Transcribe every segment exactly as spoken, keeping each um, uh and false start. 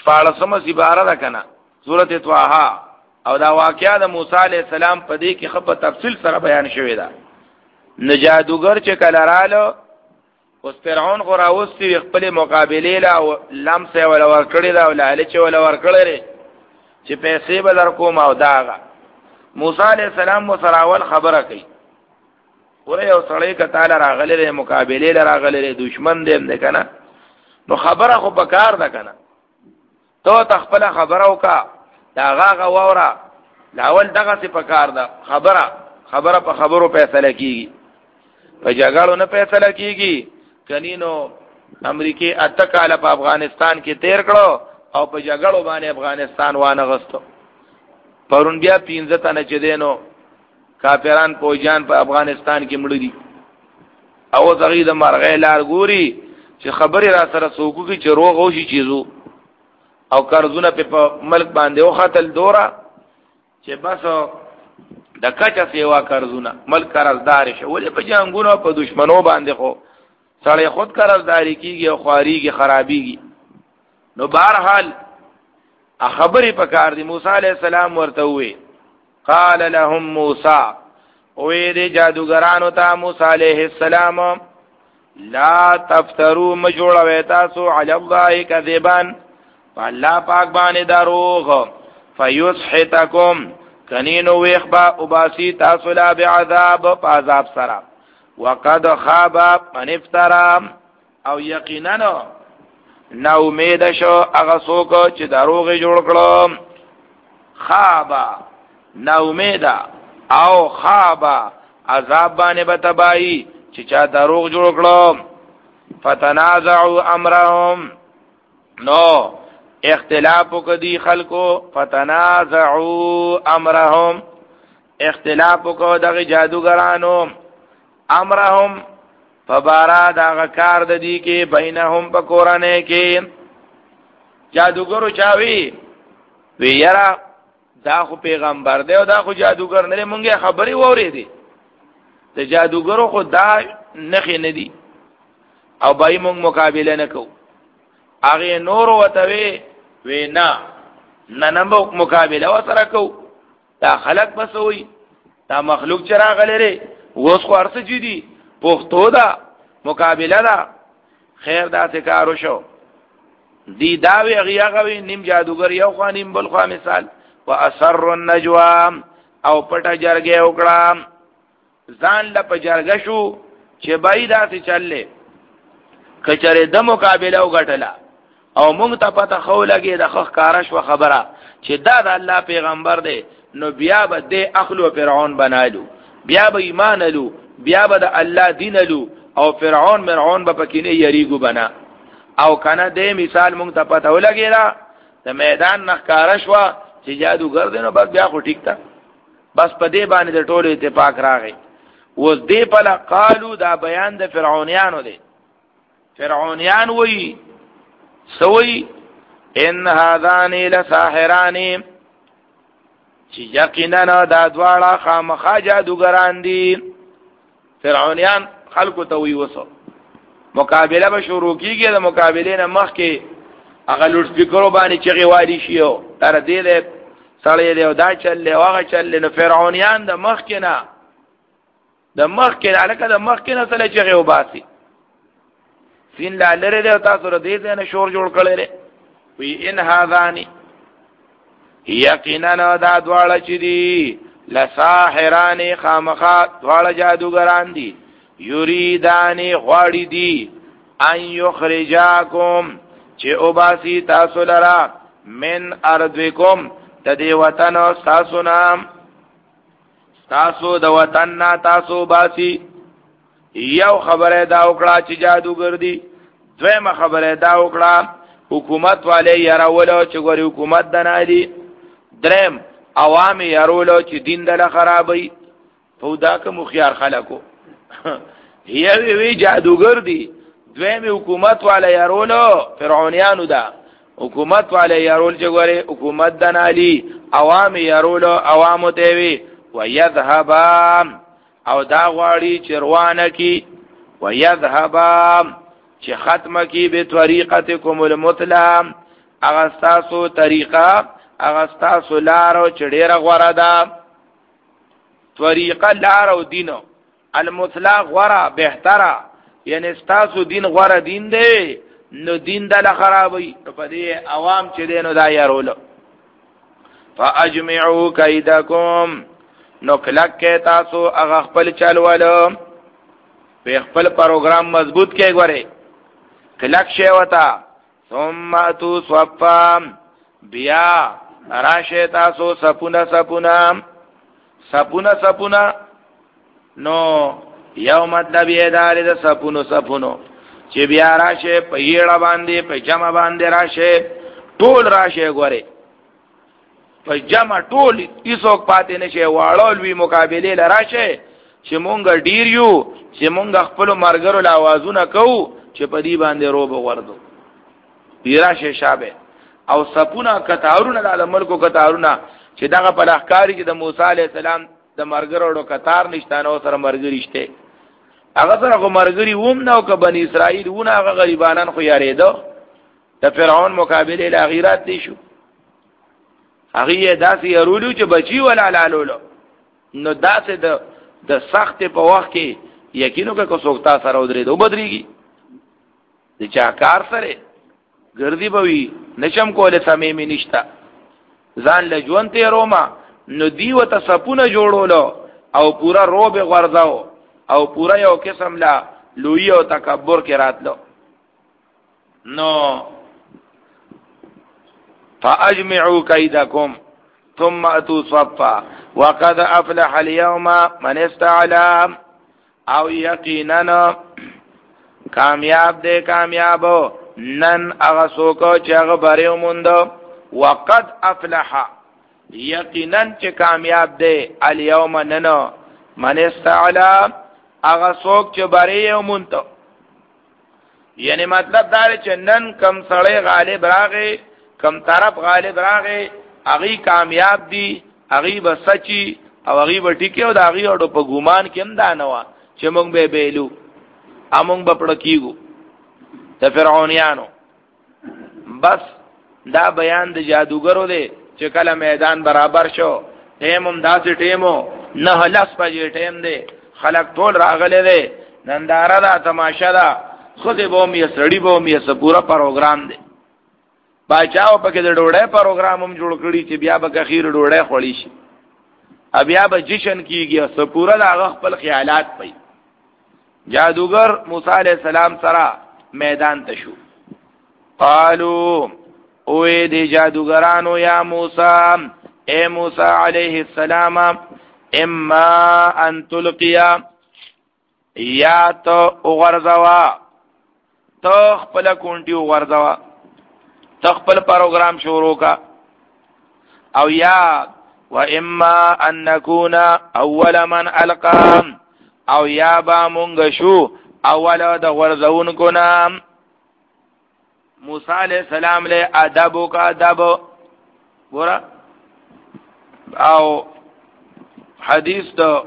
شپاړسمه سپاره ده کنه سورته طه او دا واقعیا د موسی علی السلام په دې کې خپ تفصیل سره بیان شوی دا نجادوګر چې کله رالو اوس فرعون خو راوستي خپل مقابله لا لمس ولا ورکړی دا ولا لچ ولا ورکړی چې پیسې به در کوم او داغه موسی علی السلام مو سراول خبره کوي ور یو سړی ک تعالی راغلی مقابله راغلی دشمن دې نه کنه نو خبره خو بکار ده کنه تو تخپل خبره وکا دا غاغه وورا لاول دغه څه پکار ده خبره خبره په خبرو فیصله کیږي په جګړو نه فیصله کیږي کنينو امریکای اته کال په افغانستان کې تیر کړو او په جګړو باندې افغانستان وانه غستو پرون بیا پینځه تنه چې دینو کافران پوجان په افغانستان کې مړ دي او زغی د مرغې لار ګوري چې خبري را سره سوکو کې چې روغ او شي چیزو او قرضونه په ملک باندې او خاتل دورا چې بس د کچا سیوا قرضونه ملک قرضدار شي ولې په جنگونو په دشمنو باندې خو سړی خود قرضداري کیږي او خواریږي خرابيږي نو بهرحال خبرې پکار دي موسی عليه السلام ورته وې قال لهم موسی وې دې جادوګرانو ته موسی عليه السلام لا تفتروا مجوړوي تاسو علی الله کذبا فالله پاک باندې دروغ فیسحتکم کنینو ویخبا اباسی تاسو لا بعذاب عذاب سرا وقد خاب من افترا او یقینا نو امید شو هغه څوک چې دروغ جوړ کړو خابا نو امید او خابا عذاب باندې بتبای چې چا دروغ جوړ کړو فتنازعوا امرهم نو اختلاف کدی خلقو فتنازعوا امرهم اختلاف کو دغه جادوګرانو امرهم فبارا دا کار د دې کې بینهم پکورانه کې جادوګرو چاوي وی یرا دا خو پیغمبر دی او دا خو جادوګر نه مونږه خبري ووري دي د جادوګرو خو دا نخې نه دي او بای مونږ مقابله نه کو هغه نور وتوي وینا ننمو مقابله وسره کو دا خلق بسوي دا مخلوق چراغ لري وس خو ارڅ جدي پښتو دا مقابله دا خیر دا تکارو شو دی داوی غیاغوی نیم جادوگر یو خوا نیم بل خوا مثال واسر النجوا او پټه جرګه وکړه ځان له په جرګه شو چې بای دا څه چللې کچره د مقابله وګټله او مونږ ته پته خو لګي د خخ کارش و خبره چې دا د الله پیغمبر دی نو بیا به د اخلو فرعون بنالو بیا به ایمان الو بیا به د الله دین الو او فرعون مرعون به پکینه یریګو بنا او کنه د مثال مونږ ته پته ولګی را د میدان نخکارش و چې جادوګر دی نو بس بیا خو ټیک تا بس په دې باندې د ټولو اتفاق راغی وز دې په قالو دا بیان د فرعونیانو دی فرعونیان وی سوی ان هذان لساحران چې یقینا دا دواړه خامخا جادوګران دي فرعونیان خلکو ته وی وسو مقابله به شروع کیږي د مقابلې نه مخکې هغه لوډ سپیکرو باندې چغې والی شيو تر دې له سړی له دا چل له هغه چل له فرعونیان د مخکې نه د مخکې الکه د مخکې نه سره چغې وباسي سین لاره له تاسو ر دې نه شور جوړ کړي وی ان هاذانی یقینا دا دواړه چې دي لساحران خامخا دواړه جادوګران دي یریدانی غواړي دي ان یخرجاکم چې اوباسی تاسو لرا من ارضکم د دې وطن تاسو نام تاسو د وطن نا تاسو باسی یو خبره دا وکړه چې جادوګر دي دویمه خبره دا وکړه حکومت والے یارولو چې ګوري حکومت دنالي درم عوام یارولو چې دین دل خرابي فودا که مخيار خلکو هي وی جادوګر دي دویمه حکومت والے یارولو فرعونیانو دا حکومت والے یارول چې ګوري حکومت دنالي عوام یارولو عوامو ته وی ويذهبا او دا غواړي چروانه کی ويذهبا چې ختمه کی به طریقتکم المثلا هغه تاسو طریقه هغه تاسو لار او چډیره غوړه ده طریقه لار او دین المطلق غوړه بهتره یعنی تاسو دین غوړه دین دی نو دین دل خرابوي په دې عوام چې دینو دا یارول فاجمعوا کیدکم نو کلک تاسو هغه خپل چلولو په خپل پروګرام مضبوط کې غوړي کلک شی وتا ثم تو صفا بیا راشه تاسو سپونا سپونا سپونا سپونا نو یو مطلب یې دار د سپونو سپونو چې بیا راشه په یړه باندې په جمع باندې راشه ټول راشه غوړي په جمع ټول هیڅوک پاتې نشي واړول وی مقابله لراشه چې مونږ ډیر یو چې مونږ خپل مرګرو له आवाजونه کوو چې په دې باندې روب وردو پیراشه شابه او سپونه کتارونه د ملکو کتارونه چې دغه په لخکاری چې د موسی علی السلام د مرګرو کتار نشتانه او سره مرګری شته هغه سره خو مرګری ووم نو که بنی اسرائیل ونه هغه غریبانان خو یاریدو د فرعون مقابله له غیرت دي شو هغه داسې يرولو چې بچي ولا لالولو نو داسې د د سخت په وخت کې یقینو که کو سوکتا سره ودرې دو بدريږي د چا کار سره ګرځي بوي نشم کوله سمېمې نشتا ځان له ژوند ته روما نو دیو ته سپونه جوړولو او پورا روب غرضاو او پورا یو قسم لا لوی او تکبر کې راتلو نو فاجمعوا کیدکم ثم اتوا صفا وقد افلح اليوم من استعلى او یقینا کامیاب دے کامیابو نن هغه څوک چې هغه بریو مونږ وقد افلح یقینا چې کامیاب دی الیوم نن من استعلا هغه څوک چې بریو مونږ یعنی مطلب دا چې نن کم سړی غالب راغی کم طرف غالب راغی هغه کامیاب دی هغه بسچی او هغه وټیکي او دا هغه اډو په ګومان کې هم دا نه و چې مونږ به بیلو امونږ به پړ کیګو د فرعونانو بس دا بیان د جادوګرو دی چې کله میدان برابر شو ټیمم داسې ټیمو نه لاس پجې ټیم دی خلک ټول راغلي دي ننداره دا تماشا دا خود به مې سړی به مې سپورا پروګرام دی باچاو پکې د ډوړې پروګرام هم جوړ کړی چې بیا به اخیر ډوړې خوړی شي بیا به جشن کیږي سپورا دا خپل خیالات پي جادوګر موسی علیہ السلام سره میدان ته شو قالو اوه دی جادوګرانو یا موسی اے موسی علیہ السلام اما ان تلقیا یا تو غرزوا تو خپل کونټي غرزوا تو خپل پروګرام شروع کا او یا و اما ان نكون اول من القى او یا با مونږ شو اول د غرزونکو نام موسی علیہ السلام له ادب او کا ادب ګور او حدیث د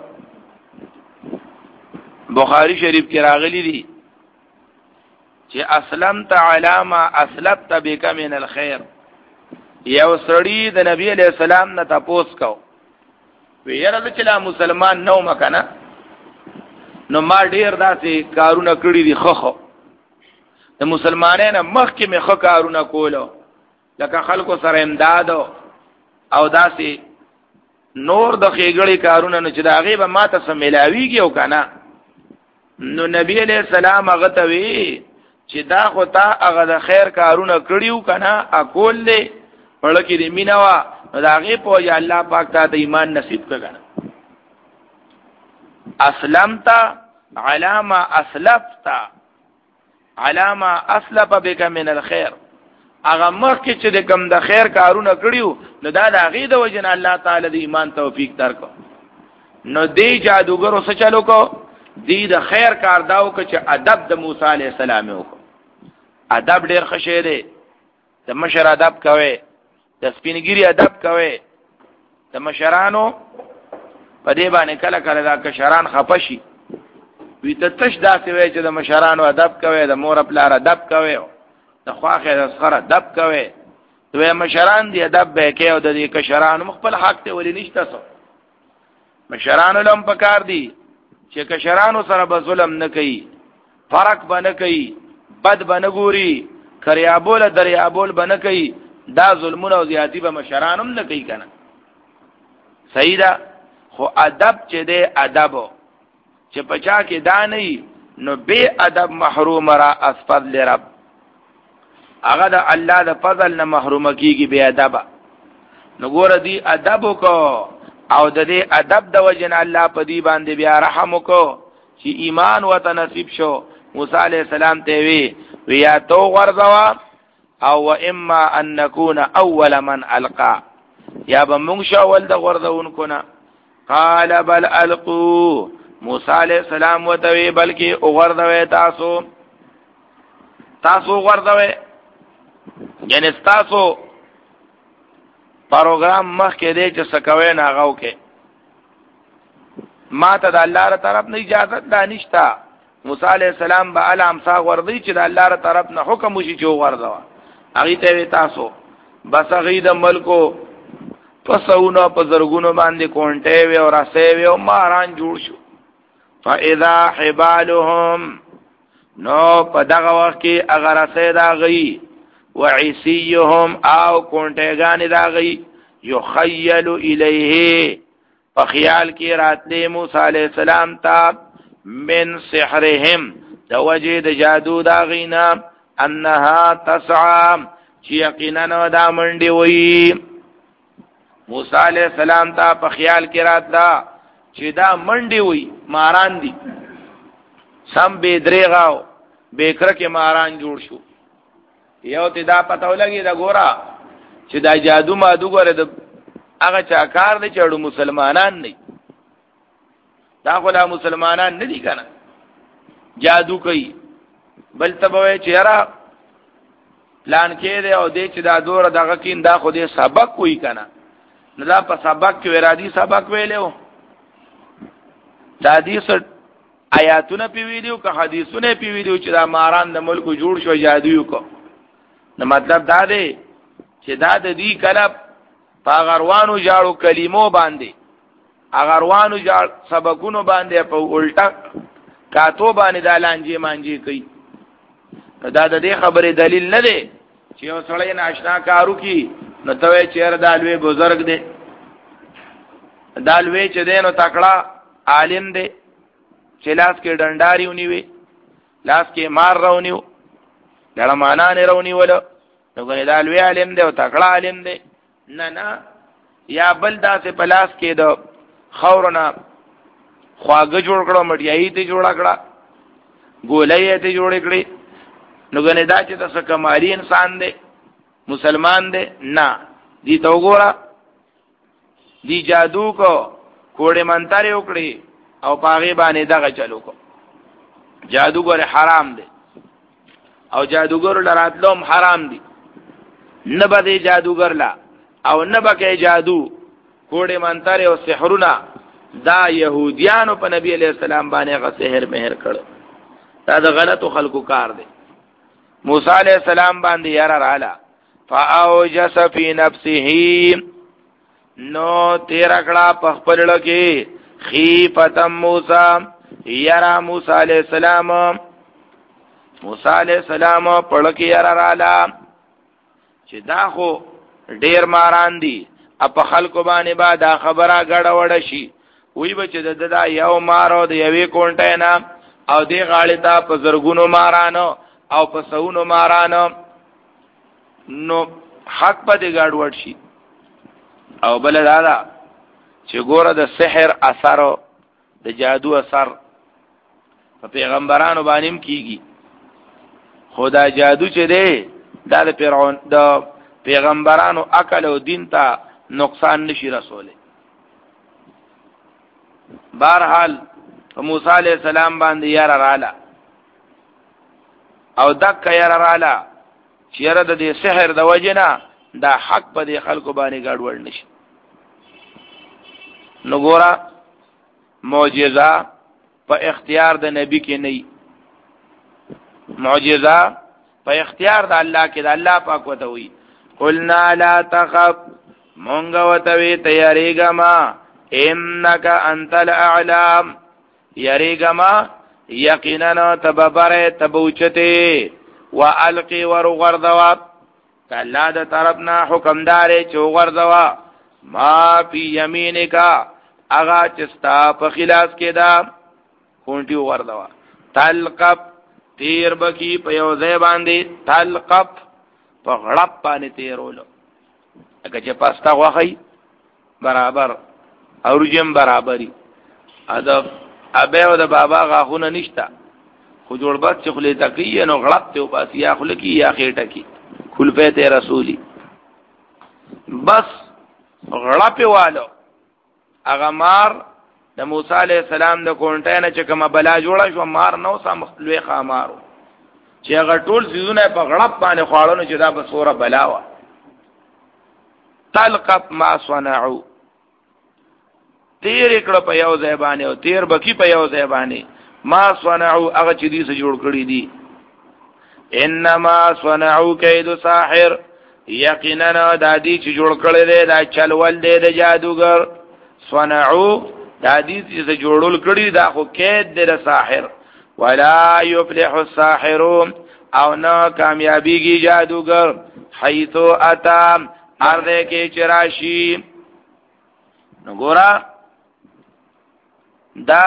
بخاری شریف کې راغلی دی چې اسلمت علامه اسلمت بك من الخير یو سړی د نبی علیہ السلام نه تاسو کو ویره چې لا مسلمان نو مکنه نو ما ډیر داسې کارونه کړی دي خخو د مسلمانانو مخ کې مخ کارونه کولو لکه خلکو سره امداد او داسې نور د خېګړې کارونه نه چې دا غیبه ماته سملاویږي او کنه نو نبی علیہ السلام هغه ته وی چې دا خو تا هغه د خیر کارونه کړیو کنه اکول له پړکې دې مینوا نو دا غي په یا الله پاک ته د ایمان نصیب کړه اسلمت علامه اسلفت علامه اسلف بك من الخير هغه مخکې چې د کم د خیر کارونه کړیو نو دا د غي د وجن الله تعالی د ایمان توفیق درکو نو دی جادوګرو څه چلو کو دی د خیر کار داو که چې ادب د موسی علی السلام وکړو ادب ډیر ښه دی د مشر ادب کوي د سپینګری ادب کوي د مشرانو په دې باندې کله کله دا کشران خپشي وی ته تش داسې وای چې د مشرانو ادب کوي د مور خپل ادب کوي د خواخه د سره ادب کوي دوی مشران دی ادب به کې او د دې کشران مخبل حق ته ولې نشته سو مشران لم پکار دی چې کشرانو سره به ظلم نه کوي فرق به نه کوي بد به نه ګوري کریابول دریابول به نه کوي دا ظلمونه او زیاتی به مشرانم نه کوي کنه صحیح ده خو ادب چې دی ادب چې پچا کې دا نه نو به ادب محروم را اسفل لرب هغه د الله د فضل نه محروم کیږي به ادب نو ګور دی ادب کو او د دې ادب د وجن الله په دی باندې بیا رحم کو چې ایمان وته نصیب شو موسی علیہ السلام ته وی ویا تو غرزوا او و اما ان نكون اول من القى یا بمون شاول د غرزونکو نه قال بل القوا موسی علیہ السلام وتوی بلکې او غرزوي تاسو تاسو غرزوي یعنی تاسو پروګرام مخ کې دی چې سکوي نه غاو کې ما ته د الله تر طرف نه اجازه ده نشتا موسی عليه السلام به علم سا ورضی چې د الله تر طرف نه حکم وشي چې ورځوا هغه ته تاسو بس هغه د ملکو پسونو په زرګونو باندې کونټه وي او راسه وي او ماران جوړ شو فاذا حبالهم نو په دغه وخت کې اگر راسه دا غي وعيسيهم او کونټهګان دا غي يخيل اليه په خیال کې راتلې موسی عليه السلام ته من سحرهم د وجه د جادو دا غینا انها تسعى چې یقینا دا منډي وي موسی عليه السلام ته په خیال کې راتلا چې دا منډي وي ماران دي سم به درېغاو بیکره کې ماران جوړ شو یو ته دا پته ولګي دا ګورا چې دا جادو ما دو ګوره د هغه چا کار دی چې مسلمانان نه دا خو لا مسلمانان نه دي کنه جادو کوي بل تبوي چې را پلان کې دی او دې چې دا دور دغه کین دا خو دې سبق کوي کنه نه دا په سبق کې ورادي سبق ویلو دا حدیث آیاتونه پی ویډیو که حدیثونه پی ویډیو چې دا ماران د ملک جوړ شو جادو کو نو مطلب دا دی چې دا د دې کلب پاغروانو جاړو کلمو باندې اغروانو جاړ سبقونو باندې په الټا کاتو باندې د لانجې مانجې کوي دا د دې خبرې دلیل نه دی چې یو سړی ناشنا کارو کی نو ته چیر دالوی بزرگ دی دالوی چې دی نو تکړه عالم دی چې لاس کې ډنډاري ونیوي لاس کې مار راونیو لړمانان راونیول نو ګنې دالوی عالم دی او تکړه عالم دی نه نه یا بل داسې په لاس کې د خورنا خواږه جوړ کړو مټیایي ته جوړ کړه ګولې ته جوړ کړې نو ګنې دا چې تاسو کمالي انسان دی مسلمان دی نه دي تو ګورا دی جادو کو کوړې منتري وکړي او پاغي باندې دغه چلو کو جادو ګوره حرام دی او جادوګر لراتلوم حرام دی نه به جادوګر لا او نه به جادو کوړې منتر او سحرونه دا يهوديانو په نبی عليه السلام باندې غ سحر مهر کړ دا د غلطو خلقو کار دی موسی عليه السلام باندې یاره رااله فاوجس فی نفسه نو تیر کړه په خپل لګي خیفتم موسی یاره موسی عليه السلام موسی علیہ السلام پړکی یاره رااله چې دا خو ډیر ماران دي اپ خلکو باندې با دا خبره غړ وړ شي وی بچ د دا یو مارو د یوې کونټه نه او دی غاړې ته په زرګونو مارانو او په سونو مارانو نو حق په دې غړ وړ شي او بل دا چې ګوره د سحر اثر د جادو اثر په پیغمبرانو باندې کیږي خدا جادو چې دی دا د فرعون د پیغمبرانو عقل او دین ته نقصان نشي رسوله بهرحال موسی علیہ السلام باندې یاره رااله او دک یاره رااله چې یاره د دې سحر د وجنه دا حق په دې خلکو باندې ګډوډ نشي نو ګورا معجزه په اختیار د نبی کې نه معجزه په اختیار د الله کې د الله پاک وته وي قلنا لا تخف مونږ وتوی تیاریګما انک انت الاعلام یریګما یقینا تببره تبوچته والقی ورغردوا کلا د طرفنا حکمدار چوغردوا ما فی یمینکا اغا چستا په خلاص کې دا کونټي وردوا تلقب تیر بکی په یو ځای باندې تلقب په غړپ باندې تیرولو اګه چې پاستا واخی برابر او رجم برابرۍ ادب ابه او د بابا غاخونه نشتا خو جوړبات چې خلې تکي نو غړپ ته وباس یا خلکی یا خېټه کی خلفت رسولی بس غړپ والو هغه مار د موسی علی السلام د کونټه نه چې کومه بلا جوړه شو مار نو سم لوی خامارو چې هغه ټول سيزونه په غړپ باندې خواړو چې دا بسوره بلا وا تلقف ما صنعوا تیر کړه په یو ځای باندې او تیر بکی په یو ځای باندې ما صنعوا هغه چې دې سره جوړ کړی دي انما صنعوا کید ساحر یقینا د دې چې جوړ کړی دی دا چلول دی د جادوګر صنعوا د دې چې جوړول کړی دا خو کید دی د ساحر ولا يفلح الساحرون او نه کامیابیږي جادوګر حيث اتا ارده کې چراشی نو ګورا دا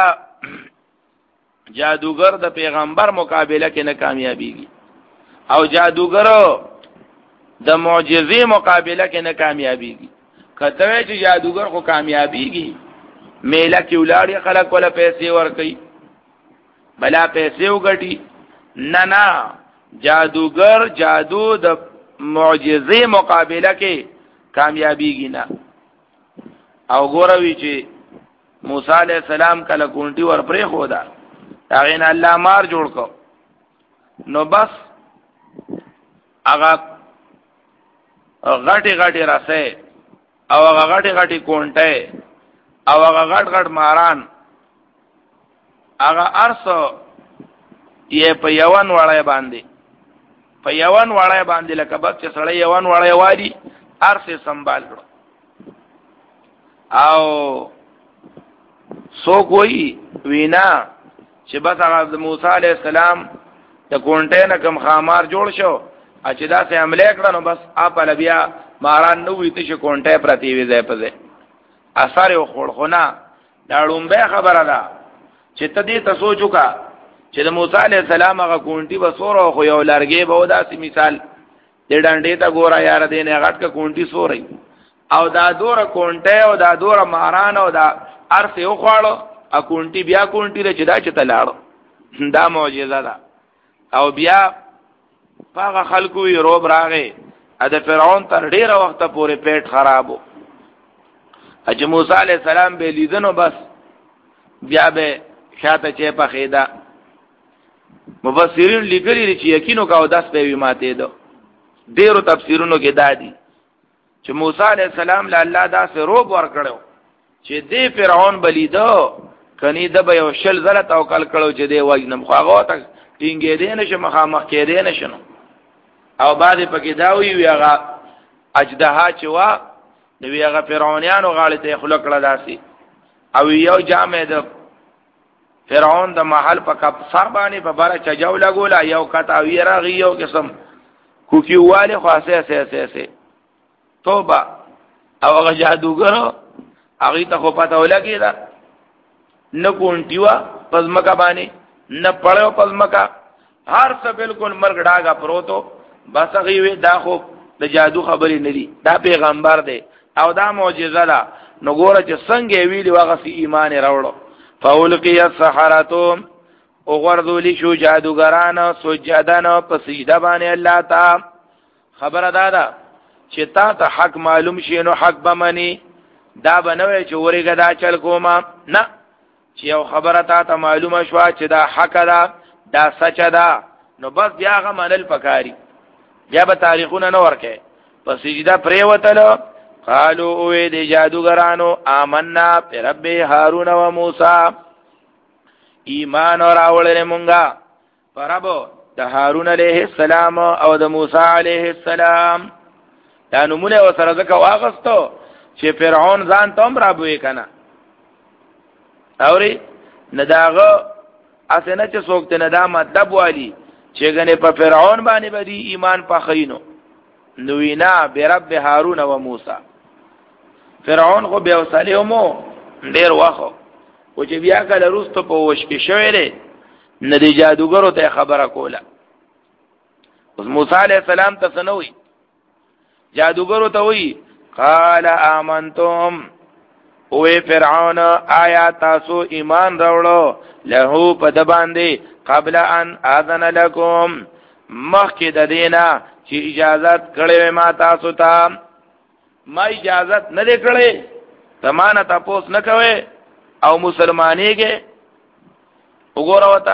جادوګر د پیغمبر مقابله کې نه کامیابیږي او جادوګر د معجزې مقابله کې نه کامیابیږي کته چې جادوګر خو کامیابیږي میله کې ولاړی خلک ولا پیسې ورکړي بلا پیسې وګټي نه نه جادوګر جادو د معجزې مقابله کې کامیابیږي نه او ګوروي چې موسی علیہ السلام کله کونټي ور پرې خو دا هغه نه الله مار جوړ کو نو بس هغه غټي غټي راسه او هغه غټي غټي کونټه او هغه غټ غټ ماران هغه ارسو یې په یوان وړای باندې په یوان وړای باندې لکه بس چې سړی یوان وړای وادي ارسه سنبال کړو او سو کوئی وینا چې بس هغه موسی علیہ السلام د کونټه نه کوم خامار جوړ شو چې دا سه عمله کړه نو بس اپ لبیا ماران نو ویته چې کونټه پرتی وی ځای په ځای اثر یو خړخونه دا لومبه خبره ده چې ته دې تاسو چوکا چې د موسی علیہ السلام هغه کونټي وسوره خو یو لارګي به وداسي مثال دې ډانډې ته ګورا یار دې نه غټ کا کونټي سوري او دا دور کونټه او دا دور ماران او دا ارث یو خواړو ا کونټي بیا کونټي له چدا چته لاړو دا معجزه ده او بیا هغه خلکو یې روب راغې ا د فرعون تر ډیره وخت پورې پیټ خرابو اج موسی علیہ السلام به لیدنو بس بیا به شاته چې په خیدا مفسرین لیکلي چې یقینو کاو داس په وی ماته دو ډیرو تفسیرونو کې دادي چې موسی علیہ السلام له الله داسې روب ور کړو چې دې فرعون بلیدو کني د به یو شل زله توکل کړو چې دې وجنم خو هغه ته ټینګې دې نشه مخامخ کې دې نشنو او بعد پکې دا وی ویغه اجدها چې وا نو ویغه فرعونانو غاړه ته خلق کړه داسي او یو جامع د فرعون د محل په کپ سر باندې په بار چجاو لګولا یو کتا ویرا غيو قسم کوکی واله خاصه سه سه سه توبه او هغه جادوګر هغه ته خو پته ولګی دا نه کونټیوا پزمکا باندې نه پړیو پزمکا هر څه بالکل مرګ ډاګه پروتو بس هغه وی دا خو د جادو خبرې نه دي دا پیغمبر دی او دا معجزه ده نو ګوره چې څنګه ویلی واغه سی ایمان راوړو فاولقی السحرة او غرذولی شو جادوګران سجدان په سجده باندې الله تا خبره دادا چې تا ته حق معلوم شي نو حق بمنی دا بنوي چې ورګه دا چل کوما نه چې یو خبره تا ته معلومه شو چې دا حق ده دا سچ ده نو بس بیا غ منل پکاري بیا به تاریخونه نه ورکه په سجده پرې وتل قالوا او دې جادوګرانو آمنا برب هارون و موسی ایمان اور اولره مونږه پربو د هارون علیه السلام او د موسی علیه السلام دا نمونه وسره ځکه واغستو چې فرعون ځان ته هم رابوي کنه اوري نه داغه اسنه چې څوک ته نه دا مطلب والی چې غنه په فرعون باندې بدی ایمان پخینو نو وینا برب هارون و موسی فرعون خو بیا وسلیمو ډیر واخو او چې بیا کله روستو په وش کې شوی دی نه دی جادوګرو ته خبره کوله اوس موسی علیہ السلام ته سنوي جادوګرو ته وی قال آمنتم او فرعون آیا تاسو ایمان راوړو له په د باندې قبل ان اذن لكم مخکې د دینا چې اجازت کړې ما تاسو ته ما اجازت نه کړې زمانه تاسو نه کوي او مسلمانېږي وګوره وتا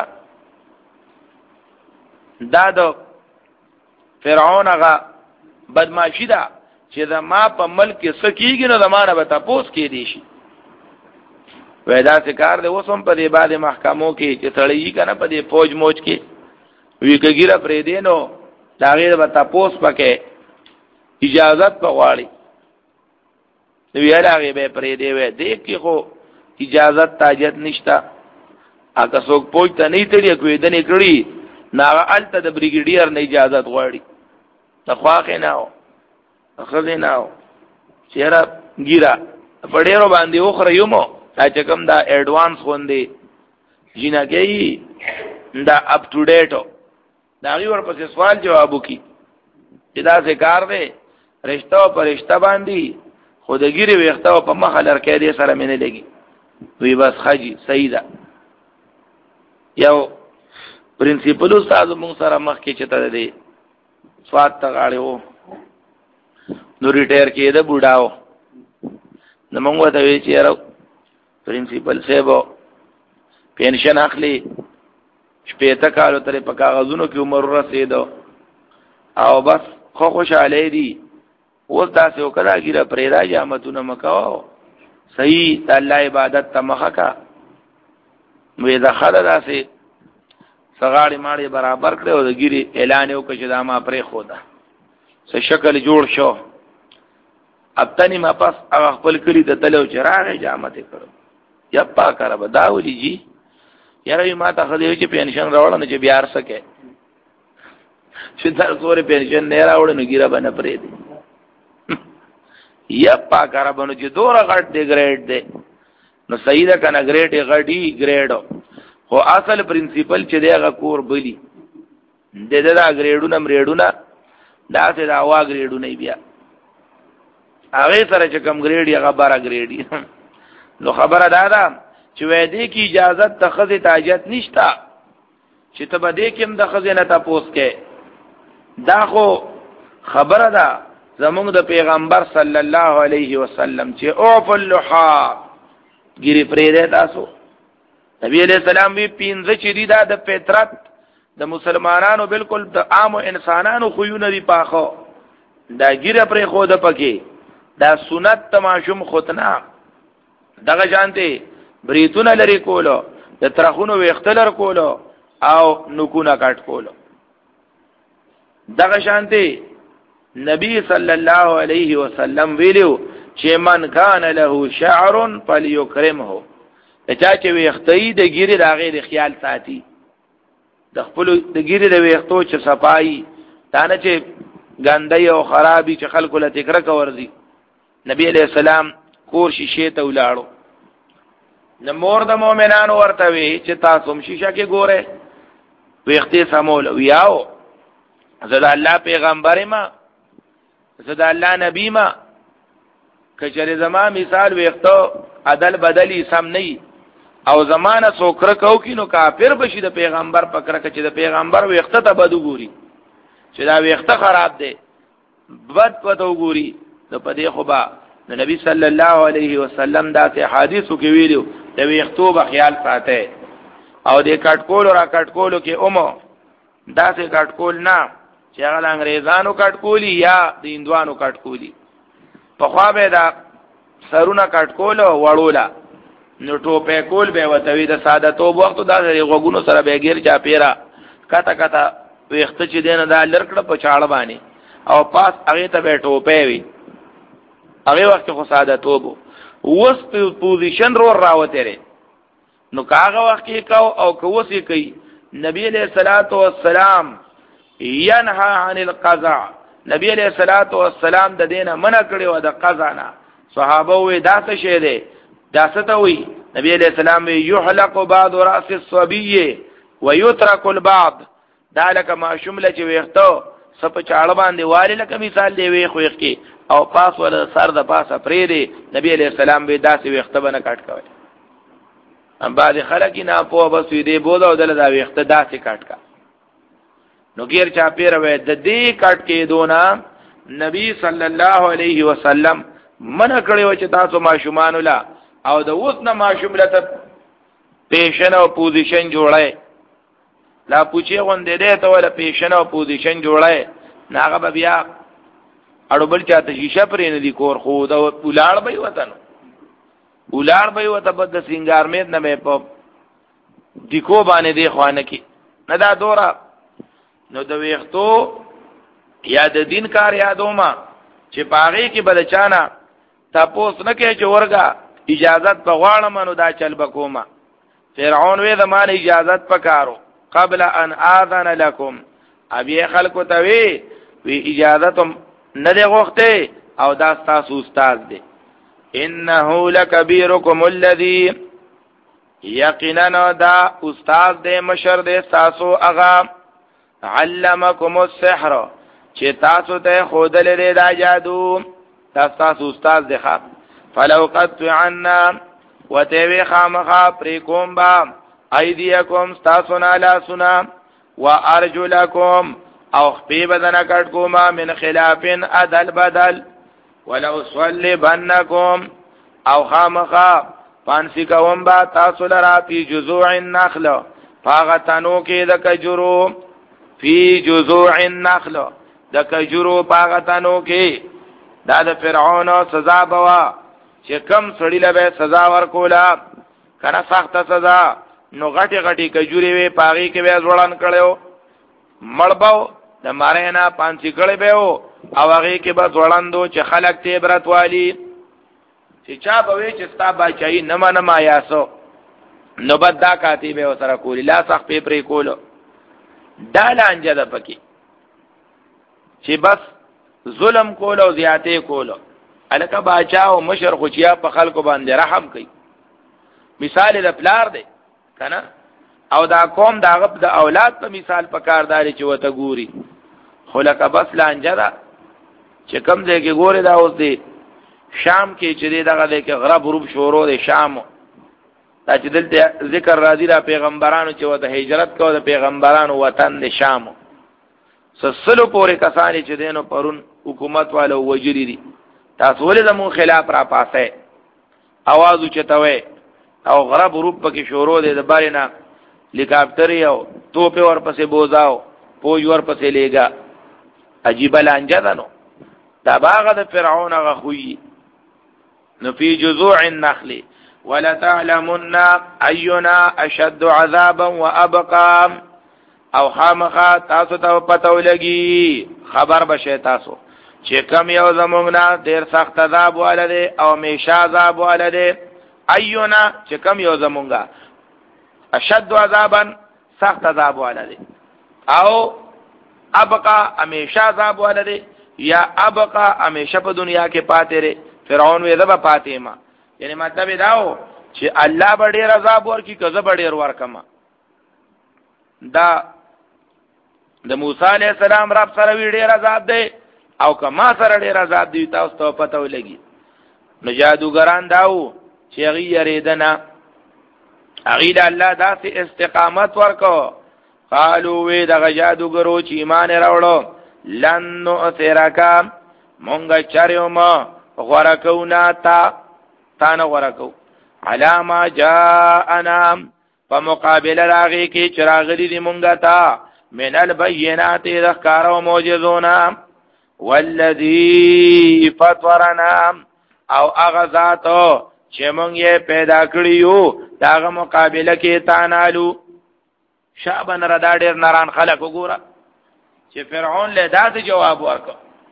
دا د فرعون هغه بدمعشی ده چې دا ما په ملک کې سکیږي نو زمانه به تاسو کې دي شي وېدا څه کار دی وسوم په دې باندې محکمو کې چې تړي کنه په دې فوج موج کې وی کګیره پرې دینو دا غیر به تاسو پکې اجازت په غواړي وی هغه به پرې دی وې دې کې خو اجازت تاجت نشتا اګه څوک پوج ته نه تړي کوي دنه کړي ناغه الته د بریګیډیر نه اجازت غواړي تخواخه نه او اخذ نه او چیرې ګیرا پډېرو باندې اوخره یمو چې کوم دا ایڈوانس خوندې جنګي دا اپ ټو ډیټو دا غي ورپسې سوال جوابو کی دا څه کار دی رښتو پر رښتا باندې خودګيري وختو په مخ لرکې دې سره مینه لګي وی بس خاجي صحیح ده یو پرنسپل استاد مون سره مخ کې چته دی سواد ته غاړو نو ریټایر کېده بوډاو نو موږ ته وی چې یاره پرنسپل صاحب پنشن اخلي شپېته کالو ترې په کاغذونو کې عمر رسیدو او بس خو خوشاله دي اوس تاسو وکړه ګیره پرېدا جامتونه مکاو صحیح د الله عبادت ته مخه کا وې دا خاله داسې سغاړي ماړي برابر کړو د ګيري اعلان وکړ چې دا ما پرې خو دا څه شکل جوړ شو ابتنی ما پاس هغه خپل کلی د تلو چراغ جامته کړو یا پا کار به دا ولي جی یاره ما ته خو دې چې پنشن راوړل نه چې بیار سکے چې تر څورې پنشن نه راوړل نو ګیره باندې پرې دي یا پا کار باندې چې دوره غټ دی ګریډ دی نو صحیح ده کنه ګریډ غټي ګریډو خو اصل پرنسپل چې دغه کور بلی د دې دا ګریډونه مریډونه دا څه دا وا ګریډونه بیا هغه سره چې کم ګریډ یا غبره ګریډي نو خبره دا ده چې وې دې کی اجازه تخذ تاجت نشتا چې ته به دې کوم د خزینه تاسو کې دا خو خبره ده زموږ د پیغمبر صلی الله علیه وسلم چې او فلحا ګری پرې ده تاسو نبی علیہ السلام وی پینځه چې دی دا د فطرت د مسلمانانو بالکل د عام انسانانو خوونه دی پاخو دا ګیره پر خو د پکې دا سنت تماشم ختنا دغه جانته بریتونه لري کولو د ترخونو وختلر کولو او نکونه کټ کولو دغه شانته نبی صلی الله علیه وسلم ویلو چې من کان له شعر فلیکرمه چا چې وختې د ګیره د غیر خیال ساتي د خپل د ګیره د وختو چې صفای دانه چې ګندای او خرابي چې خلکو له تکره کوي نبی علیہ السلام کور شیشه ته ولاړو نو مور د مؤمنانو ورته وی چې تاسو هم شیشه کې ګوره وختې سمول ویاو زدا الله پیغمبر ما زدا الله نبی ما کچره زما مثال وختو عدل بدلی سم نه او زمانہ څوکره کو کینو کافر بشي د پیغمبر پکره چې د پیغمبر وخته ته بدو ګوري چې دا وخته خراب دی بد پدو ګوري نو پدې خو با نبی صلی الله علیه وسلم دا ته حدیثو کې ویلو د وختو په خیال ساته او د کټ کول را کټ کولو کې اومو دا څه کټ کول نه چې هغه انګريزانو کټ کولی یا د هندوانو کټ کولی په خوا به دا سرونه کټ کول وړولا نو ټوپه کول به وتوی د ساده توب وخت دا غوګونو سره به غیر چا پیرا کته کته وخت چې دینه دا لړکړه په چاړه باندې او پاس هغه ته به ټوپې وي هغه وخت خو ساده توبو وس په پوزیشن رو راوته لري نو کاغه وخت کې کو او کوسی کوي نبی علیہ الصلوۃ والسلام ینها عن القضاء نبی علیہ الصلوۃ والسلام د دینه منع کړو د قضا نه صحابه وې دا څه شه دي دا څه ته وې نبی علیہ السلام یحلق بعض راس الصبي ويترك البعض دا لکه ما شمله چې ویختو سپ چاړه باندې والی لکه مثال دی وی خو کې او پاس ول سر د پاسه پرې دی نبی علیہ السلام به داسې ویخته بنه کټ کوي ام بعد خلک نه په بس دی بوله او دل دا ویخته داسې کټ کا نو غیر چا پیر وې د دې کټ کې دونا نبی صلی الله علیه وسلم منع کړو چې تاسو ماشومان ولا او د اوس نه ماشوم لته پیشن او پوزیشن جوړای لا پوچې غوندې دې ته ولا پیشن او پوزیشن جوړای ناغه بیا اړو بل چاته شیشه پرې نه دي کور خو دا ولاړ به وطن ولاړ به وته بد سنگار مې نه مې په دیکو باندې دی خوانه کې نه دا دورا نو د ویختو یا د دین کار یادو ما چې پاغي کې بلچانا تاسو نه کې چې ورګه اجازت په غواړم نو دا چل بکوما فرعون وې زمانه اجازت پکارو قبل ان اذن لكم ابي خلق توي وی اجازت نه دی غوښته او دا تاسو استاد دی انه لکبیرکم الذی یقینا دا استاد دی مشر دی تاسو اغا علمکم السحر چې تاسو ته خود لري دا جادو تاسو استاد دی ښا فلو قد عنا وتوی خامخا پریکوم با ایدیکم تاسو نه لا سنا وارجلکم او خپی بدن کټ کوما من خلافن عدل بدل ولو صلبنکم او خامخا پانسی کوم با تاسو لرا فی جذوع النخل فاغتنو کې د کجرو فی جذوع النخل د کجرو پاغتنو کې دا د فرعون سزا بوا چې کم سړی له سزا ورکولا کنه سخت سزا نو غټي غټي کجوري وی پاغي کې وې ځوړان کړو مړباو د مارینا پانسی کړي به او هغه کې به ځوړاندو چې خلک ته عبرت والی چې چا به وي چې ستا بچای نه ما نه ما یاسو نو بد دا کاتبه وسره کولی لا صح په پرې کولو دا لانجه ده پکې چې بس ظلم کول او زیاتې کول الکه باچا او مشر خوچیا په خلکو باندې رحم کوي مثال د پلار دی کنه او دا قوم دا غب د اولاد په مثال په کارداري چې وته ګوري خلک بس لانجه ده چې کم ځای کې ګوري دا اوس دی شام کې چې دغه د کې غرب غروب شورو د شام دا چې دلته ذکر راځي را پیغمبرانو چې وته هجرت کوو د پیغمبرانو وطن د شام سلسلو پورې کسانی چې دینو پرون حکومت والو وجری دي تاسو ولې زمو خلاف را پاسه आवाज اوچتوي او غرب غروب پکې شورو د بارینا هلیکاپټر یو توپ ورپسې بوزاو پوج ورپسې لېګا عجیب لانجه ده نو دا باغ د فرعون هغه خوې نو فی جذوع النخل ولا تعلمن اينا اشد عذابا وابقى او خامخا تاسو ته پته ولګي خبر بشه تاسو چې کم یو زمونږ نه ډیر سخت عذاب والده او میشه عذاب والده اينا چې کم یو زمونږه اشد عذابا سخت عذاب والده او ابقى همیشه عذاب والده یا ابقى همیشه په دنیا کې پاتې ره فرعون وې دبا پاتې ما یعنی مطلب داو چې الله به ډیر عذاب ورکي کزه به ډیر ورکما دا د موسی علیہ السلام رب سره وی ډیر عذاب دی او کما سره ډیر عذاب دی تاسو ته پته ولګي نو جادوګران داو چې غي یریدنا اغیل الله داسې استقامت ورکو قالو وی د جادوګرو چې ایمان راوړو لن نؤثرک مونږ چارو ما غورکونا تا تانه غورکو علامه جاءنا په مقابله راغی کې چراغلی دی مونږه تا من البینات ذکر او معجزونا والذی فطرنا او اغذات چې مونږ یې پیدا کړیو داغه مقابله کې تانالو شعبن ردا ډیر ناران خلق وګوره چې فرعون له داسې جواب ورکړ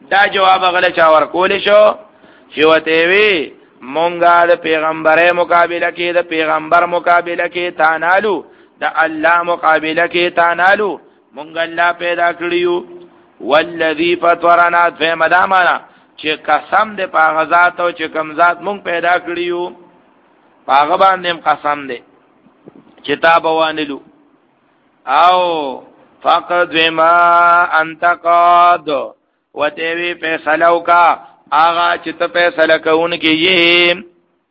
دا جواب غل چا ورکول شو چې وته وی مونږه د پیغمبره مقابله کې د پیغمبر مقابله کې تانالو د الله مقابله کې تانالو مونږ الله پیدا کړیو والذی فطرنا فمدامنا چې قسم دې په غزاد او چې کوم ذات مونږ پیدا کړیو پاغه باندې قسم دې کتاب وانلو او فقد ما انت قاد وتوی فیصلو کا آغا چې ته فیصله کوونکی یې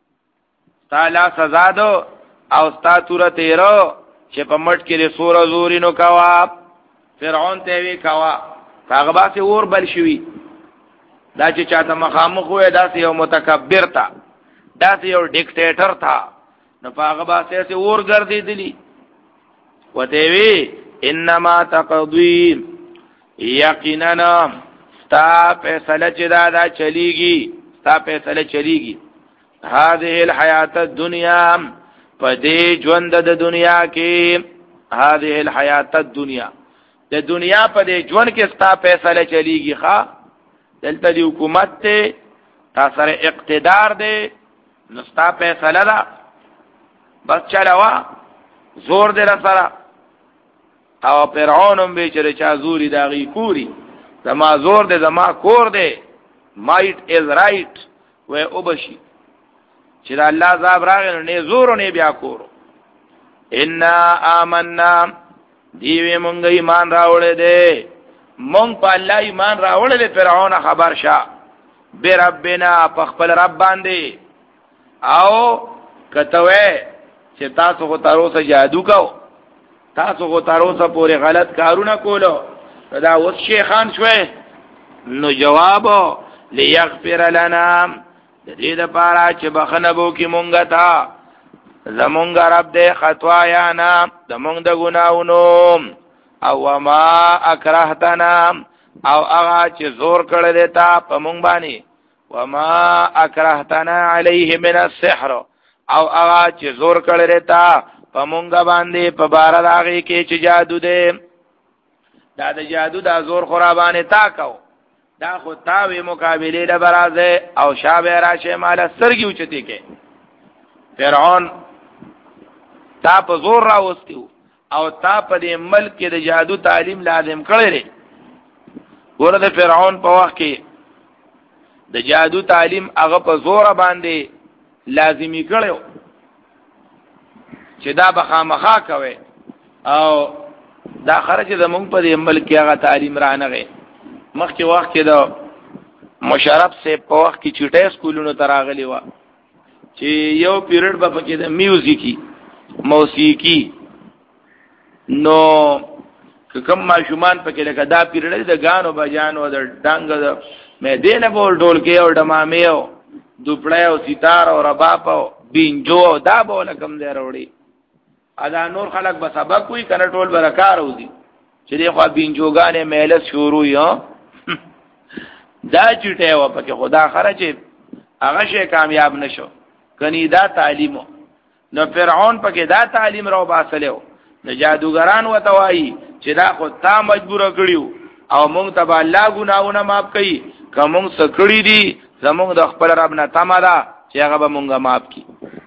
تعالی سزا دو او ستا توره تیرو چې په مټ کې سور زوري نو کوا فرعون ته وی کوا هغه باسي اور بل شوی دا چې چاته مخامخ وې دا یو متکبر تا دا یو ډیکټیټر تا نو هغه باسي سي اور ګرځیدلی وته وی انما تقضي یقینا ستا فیصله چې دا دا چلیږي ستا فیصله چلیږي هذه الحیات الدنیا پدې ژوند د دنیا کې هذه الحیات الدنیا د دنیا په دې ژوند کې ستا فیصله چلیږي ښا دلته د حکومت ته تاسو اقتدار دی نو ستا فیصله ده بس چلاوا زور دې سره او فرعونم به چې چا زوري داغي کوری زما زور دې زما کور دې مایټ از رائټ و او بشي چې الله عذاب راغی نه زور نه بیا کورو ان آمنا دیوی مونږ ایمان راوړې دې مونږ په الله ایمان راوړې دې فرعون خبر شه بربنا په خپل رب باندې او کتوې چې تاسو خو تر اوسه جادو کو تاسو خو تر اوسه پورې غلط کارونه کولو دا اوس شیخان شوي نو جواب ليغفر لنا د دې لپاره چې بخنه بو کې مونږه تا زمونږ رب دې خطایا نه زمونږ د ګناونو او ما اکرهتنا او هغه چې زور کړل دې تا په مونږ باندې وما اکرهتنا علیه من السحر او هغه چې زور کړل دې تا په مونږ باندې په بار راغی کې چې جادو دې دا د جادو دا زور خرابانه تا کو دا خو تاوی مقابله له برازه او شابه راشه مال سرګي اوچتي کې فرعون تا په زور راوستیو او تا په دې ملک کې د جادو تعلیم لازم کړی ورته فرعون په وخت کې د جادو تعلیم هغه په زور باندې لازمی کړو چې دا بخامخا کوي او دا خرج زمونږ په دې ملک کې هغه تعلیم را نغې مخکې وخت کې دا مشرف سے په وخت کې چټه سکولونو تراغلی و چې یو پیریډ به پکې د میوزیکي موسیقي نو کوم ماشومان پکې لکه دا پیریډ د غانو بجانو د ډنګ د مې دینه بول ډول کې او ډمامې او دوپړې او ستار او رباب او بینجو دا بول کم دی وروړي ادا نور خلق به سبق کوي کنه ټول برکار وځي چې دی خو بینجوګانې مهلس شروع یو دا چټه و پکې خدا خرچ هغه شی کامیاب نشو کني دا تعلیم نو فرعون پکې دا تعلیم راو باسلو نه جادوګران وتوای چې دا خو تا مجبور کړیو او مونږ ته الله ګناونه معاف کړي کوم څه کړی دي زمونږ د خپل رب نه تماده چې هغه به مونږه معاف کړي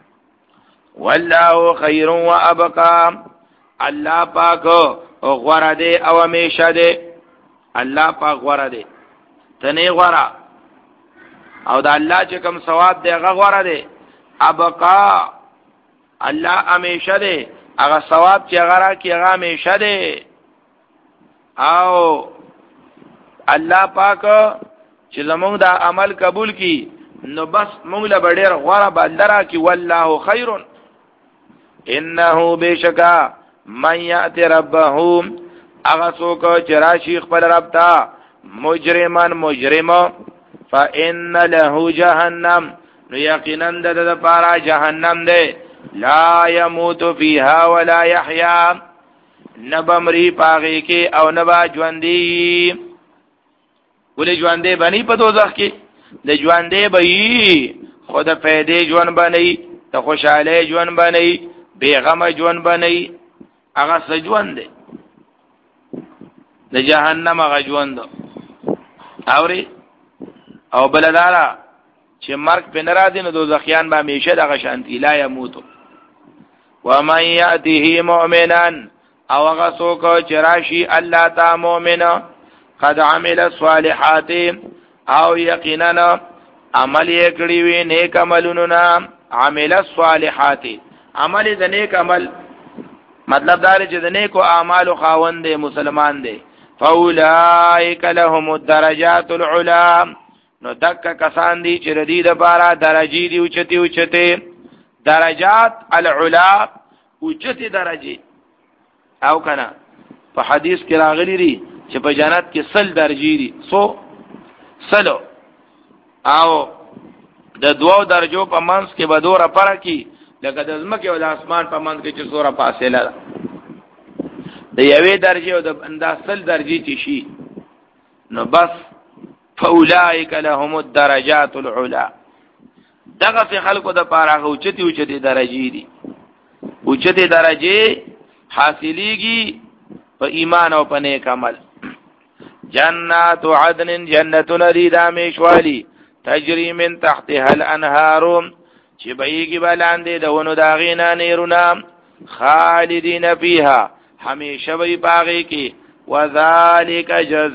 والله خیر و ابقا الله پاک غوړه دے او همیشه دے الله پاک غوړه دے تنه غوړه او دا الله چې کوم ثواب دی هغه غوړه دے ابقا الله همیشه دے هغه ثواب چې هغه را کی هغه همیشه دے او الله پاک چې زموږ دا عمل قبول کی نو بس موږ له ډېر غوړه بدلرا کی والله خیر انه بشکا من یات ربه اغه څوک چې راشي خپل رب ته مجرمان مجرم فان له جهنم نو یقینا د لپاره جهنم ده لا يموت فيها ولا يحيى نبمری پاغي کې او نبا ژوندۍ ولې ژوندۍ بني په دوزخ کې د ژوندۍ به خود فائدې ژوند بني ته خوشاله ژوند بني بیغمه ژوند بني هغه سجوند دی د جهنم هغه ژوند اوري او بلدارا چې مرګ په ناراضي نو دوزخیان به همیشه دغه شانتی لا يموت ومن يأته مؤمنا او هغه څوک چې راشي الله تعالی مؤمن قد عمل الصالحات او یقینا عمل یې کړی وي نیک عملونه نه عمل الصالحات عمل د نیک عمل مطلب دا چې د نیکو اعمال خاوند دی مسلمان دی فاولائک لهم الدرجات العلا نو دک کسان دي چې ردی د بارا درجی دی اوچتی اوچته درجات العلا اوچته درجه او کنه په حدیث کې راغلی دی چې په جنت کې سل درجی دي سو سلو او د دوو درجو په منځ کې به دوره پره کی لکه د ځمکې او د اسمان په منځ کې چې څوره فاصله ده د یوې درجه او د انداسل درجه چې شي نو بس فاولائک لهم الدرجات العلا دغه في خلقو د پاره اوچتي اوچتي درجه دي اوچتي درجه حاصلېږي په ایمان او په نیک عمل جنات عدن جنت ندیدا میشوالی تجری من تحتها الانهار چې بهيږي بلاندې دونو داغینا نیرونا خالدین فیها همیشه وی باغی کی وذالک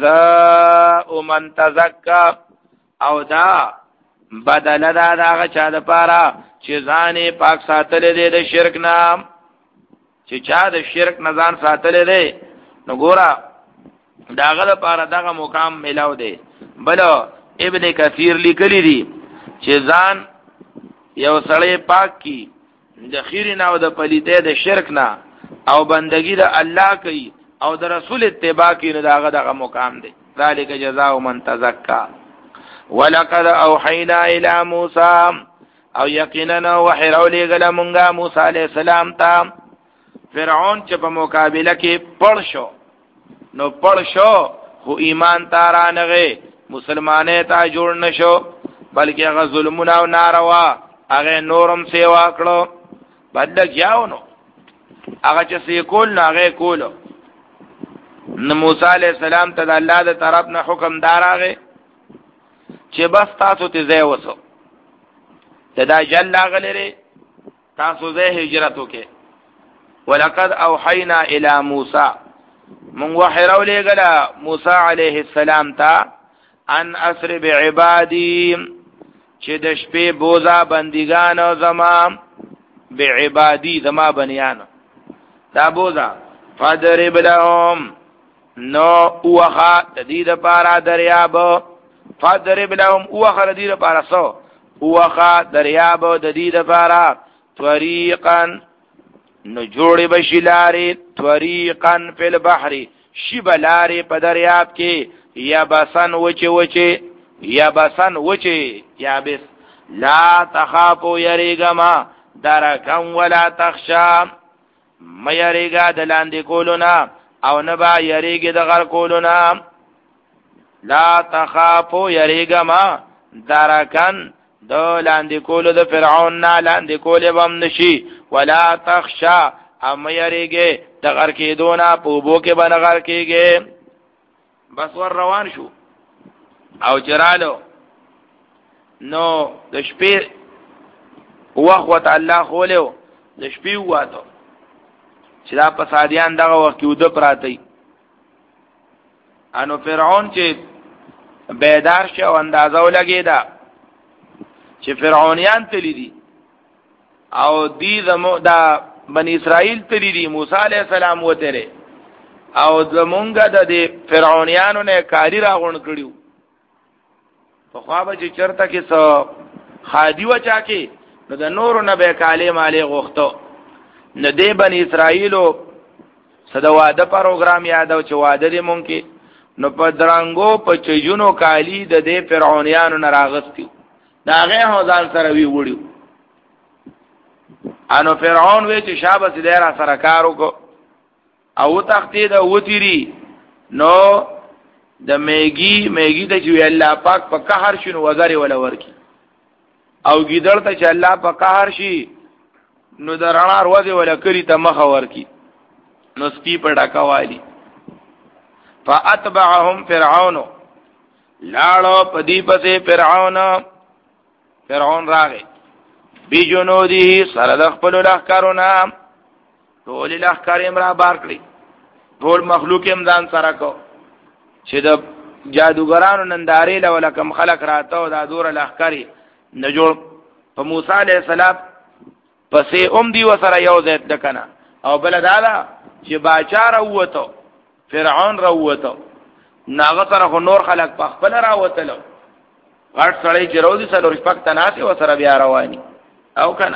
جزاء من تزکا او دا بدل دا داغه چا د پاره چې ځان پاک ساتل دي د شرک نام چې چا د شرک نه ځان ساتل دي نو ګورا داغه لپاره دغه مقام ملاو دی بل ابن کثیر لیکلی دی چې ځان یو سړی پاک کی د خیر نه او د پلیته د شرک نه او بندگی د الله کوي او د رسول اتباع کوي نو داغه دغه مقام دی ذالک جزاء من تزکا ولقد اوحینا الی موسی او یقینا وحیرو لګل مونږه موسی علی السلام ته فرعون چې په مقابله کې پړ شو نو پړ شو خو ایمان تارانغه مسلمانې ته جوړ نشو بلکې هغه ظلمونه او ناروا هغه نورم سیوا کړو بدل کیاو نو هغه چې سی کول نه هغه کولو نو موسی علی السلام ته د الله د طرف نه حکم داراغه چې بس تاسو ته ځای وسو تدا جل غلره تاسو زه هجرت وکې ولقد اوحینا الی موسی من وحیرو لګلا موسی علیه السلام ته ان اسر بعبادی چې د شپې بوزا بندگان زما بعبادی زما بنیان دا بوزا فضرب لهم نو اوخا تدید پارا دریاب فضرب لهم اوخا تدید پارا سو اوخا دریاب تدید پارا طریقا نو جوړي بشلاري طریقا فی البحر شبلاري په دریاب کې یا بسن وچه وچه یا بسن وچه یا بس لا تخافوا یریګما درکم ولا تخشا ما یریګا دلاندې کولونا او نه با یریګ د غر کولونا لا تخافوا یریګما درکن دو لاندې کولو د فرعون نه لاندې کولې بم نشي ولا تخشا اما یریګه د غر کې دونه په بو کې باندې غر کېږي بس ور روان شو او جرالو نو د شپې وخت الله خولیو د شپې واته چې دا فسادیان دغه وخت کې ود پراتی انو فرعون چې بیدار شو او اندازو لګی دا چې فرعونیان تلی دي او دی زمو دا بنی اسرائیل تلی دي موسی علیہ السلام وته او زمونږه د فرعونیانو نه کاری راغون کړیو په خوا به چې چرته کې څو خادي وچا کې نو د نورو نه به کاله مالې غوښتو نه دی بنی اسرائیلو صدا واده پروګرام یادو چې واده دې مونږ کې نو په درنګو په چجونو کالی د دې فرعونیانو نه راغستیو دا غه هوزان سره وی وړیو انو فرعون وی چې شابه دې را سره کارو کو او تختید او تیری نو د میګي میګي د چې الله پاک په قهر شنو وزاري ولا ورکی او ګیدړ ته چې الله په قهر شي نو د رڼا روزي ولا کری ته مخ ورکی نو سپی په ډکا والی فاتبعهم فرعون لاړو پدی پسې فرعون فرعون راغی بی جنودی سره د خپل لخرونه ټول لخر امرا بار کړی ټول مخلوق امدان سره کو چې د جادوګرانو ننداري لول کم خلق راته او د دور لخرې نه جوړ په موسی عليه السلام پسې اوم دی وسره یو زید دکنه او بل دادا چې باچا راوته فرعون راوته ناغه سره نور خلق په خپل راوتلو غټ سړی چې روزي سره رښپک تناسي وسره بیا رواني او کنه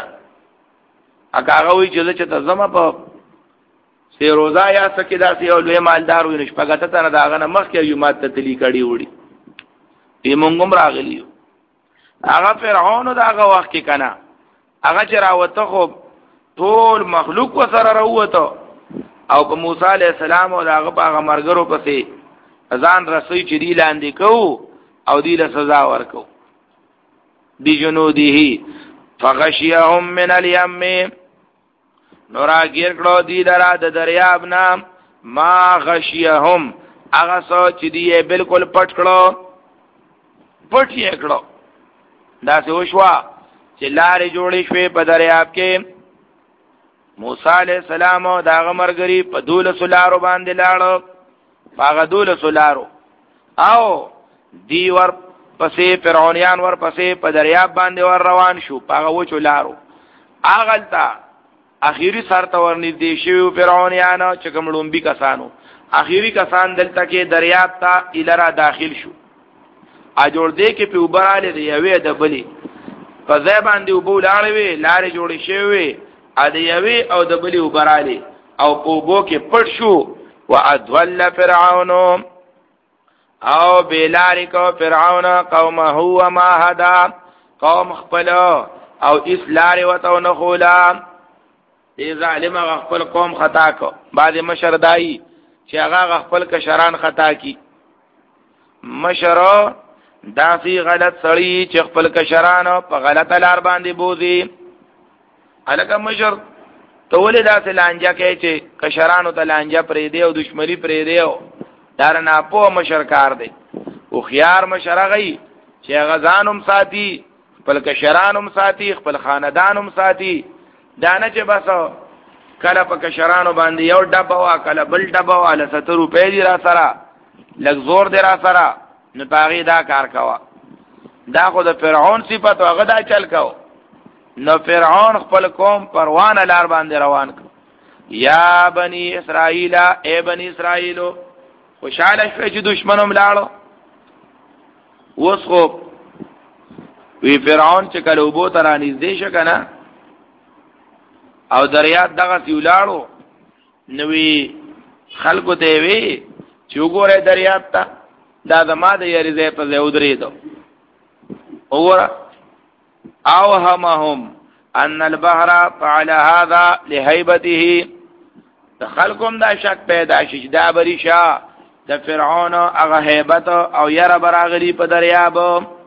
هغه وی چې چې تزمه په سی روزا یا سکه داسې یو لوی مالدار وي نشپګته تنه داغه نه مخ کې یو مات تلی کړي وړي په مونږم راغلی هغه فرعون داغه وخت کې کنه هغه چې راوته خو ټول مخلوق وسره راوته او په موسی عليه السلام او داغه په مرګرو پسې ځان رسوي چې دی لاندې کو او دی له سزا ورکو دی جنوده فغشيهم من اليم نورا گیر کړو دی لرا د دریاب نام ما غشيهم هغه سوچ دی بالکل پټ کړو پټ یې کړو دا څه وشوا چې لارې جوړې شوې په دریاب کې موسی عليه السلام او داغه مرګري په دوله سلارو باندې لاړو هغه دوله سلارو او دی ور پسې فرعونیان ور پسې په دریاب باندې ور روان شو هغه وچو لارو اغلتا اخیری سر ته ور نږدې شو فرعونیان چې کوم لومبي کسانو اخیری کسان دلته کې دریاب ته الرا داخل شو ا جوړ دې کې په وبراله دی یوې د بلی په ځای باندې وبو لاړې لارې جوړې شوې ا دې یوې او د بلی وبراله او په وبو کې پټ شو وادول فرعون او بیلاری کو فرعون قومه وما هدا قوم خپل او اسلام وتو نخولا دې ظالم خپل قوم خطا کو بعد مشر دای چې هغه خپل کشران خطا کی مشر داسي غلط سړی چې خپل کشران په غلطه لار باندې بوزي الکه مشر تولې داسې لانجه کوي چې کشرانو ته لانجه پرې دی او دشمنی پرې دی او دار نه په مشر کار دی او خيار مشر غي چې غزانم ساتي خپل کشرانم ساتي خپل خاندانم ساتي دانه چې بس کله په کشرانو باندې یو ډبه وا کله بل ډبه وا له ستر روپې دی را سره لږ زور دی را سره نو پاغي دا کار کوا دا خو د فرعون صفات هغه دا چل کو نو فرعون خپل قوم پروانه لار باندې روان کو یا بنی اسرائیل اے بنی اسرائیل خوشاله شوه چې دشمنوم لاړو اوس خو وی فرعون چې کله وبو تر نږدې شو کنه او دریاب دغه سیولاړو نوې خلکو ته وی چې وګوره دریاب ته دا زما د یریزه په ځای ودرې دو وګوره او همهم ان البحر فعل هذا لهيبته خلقم دا شک پیدا شي دا بریشا د فرعون هغه hebat او یره براغلی په دریاب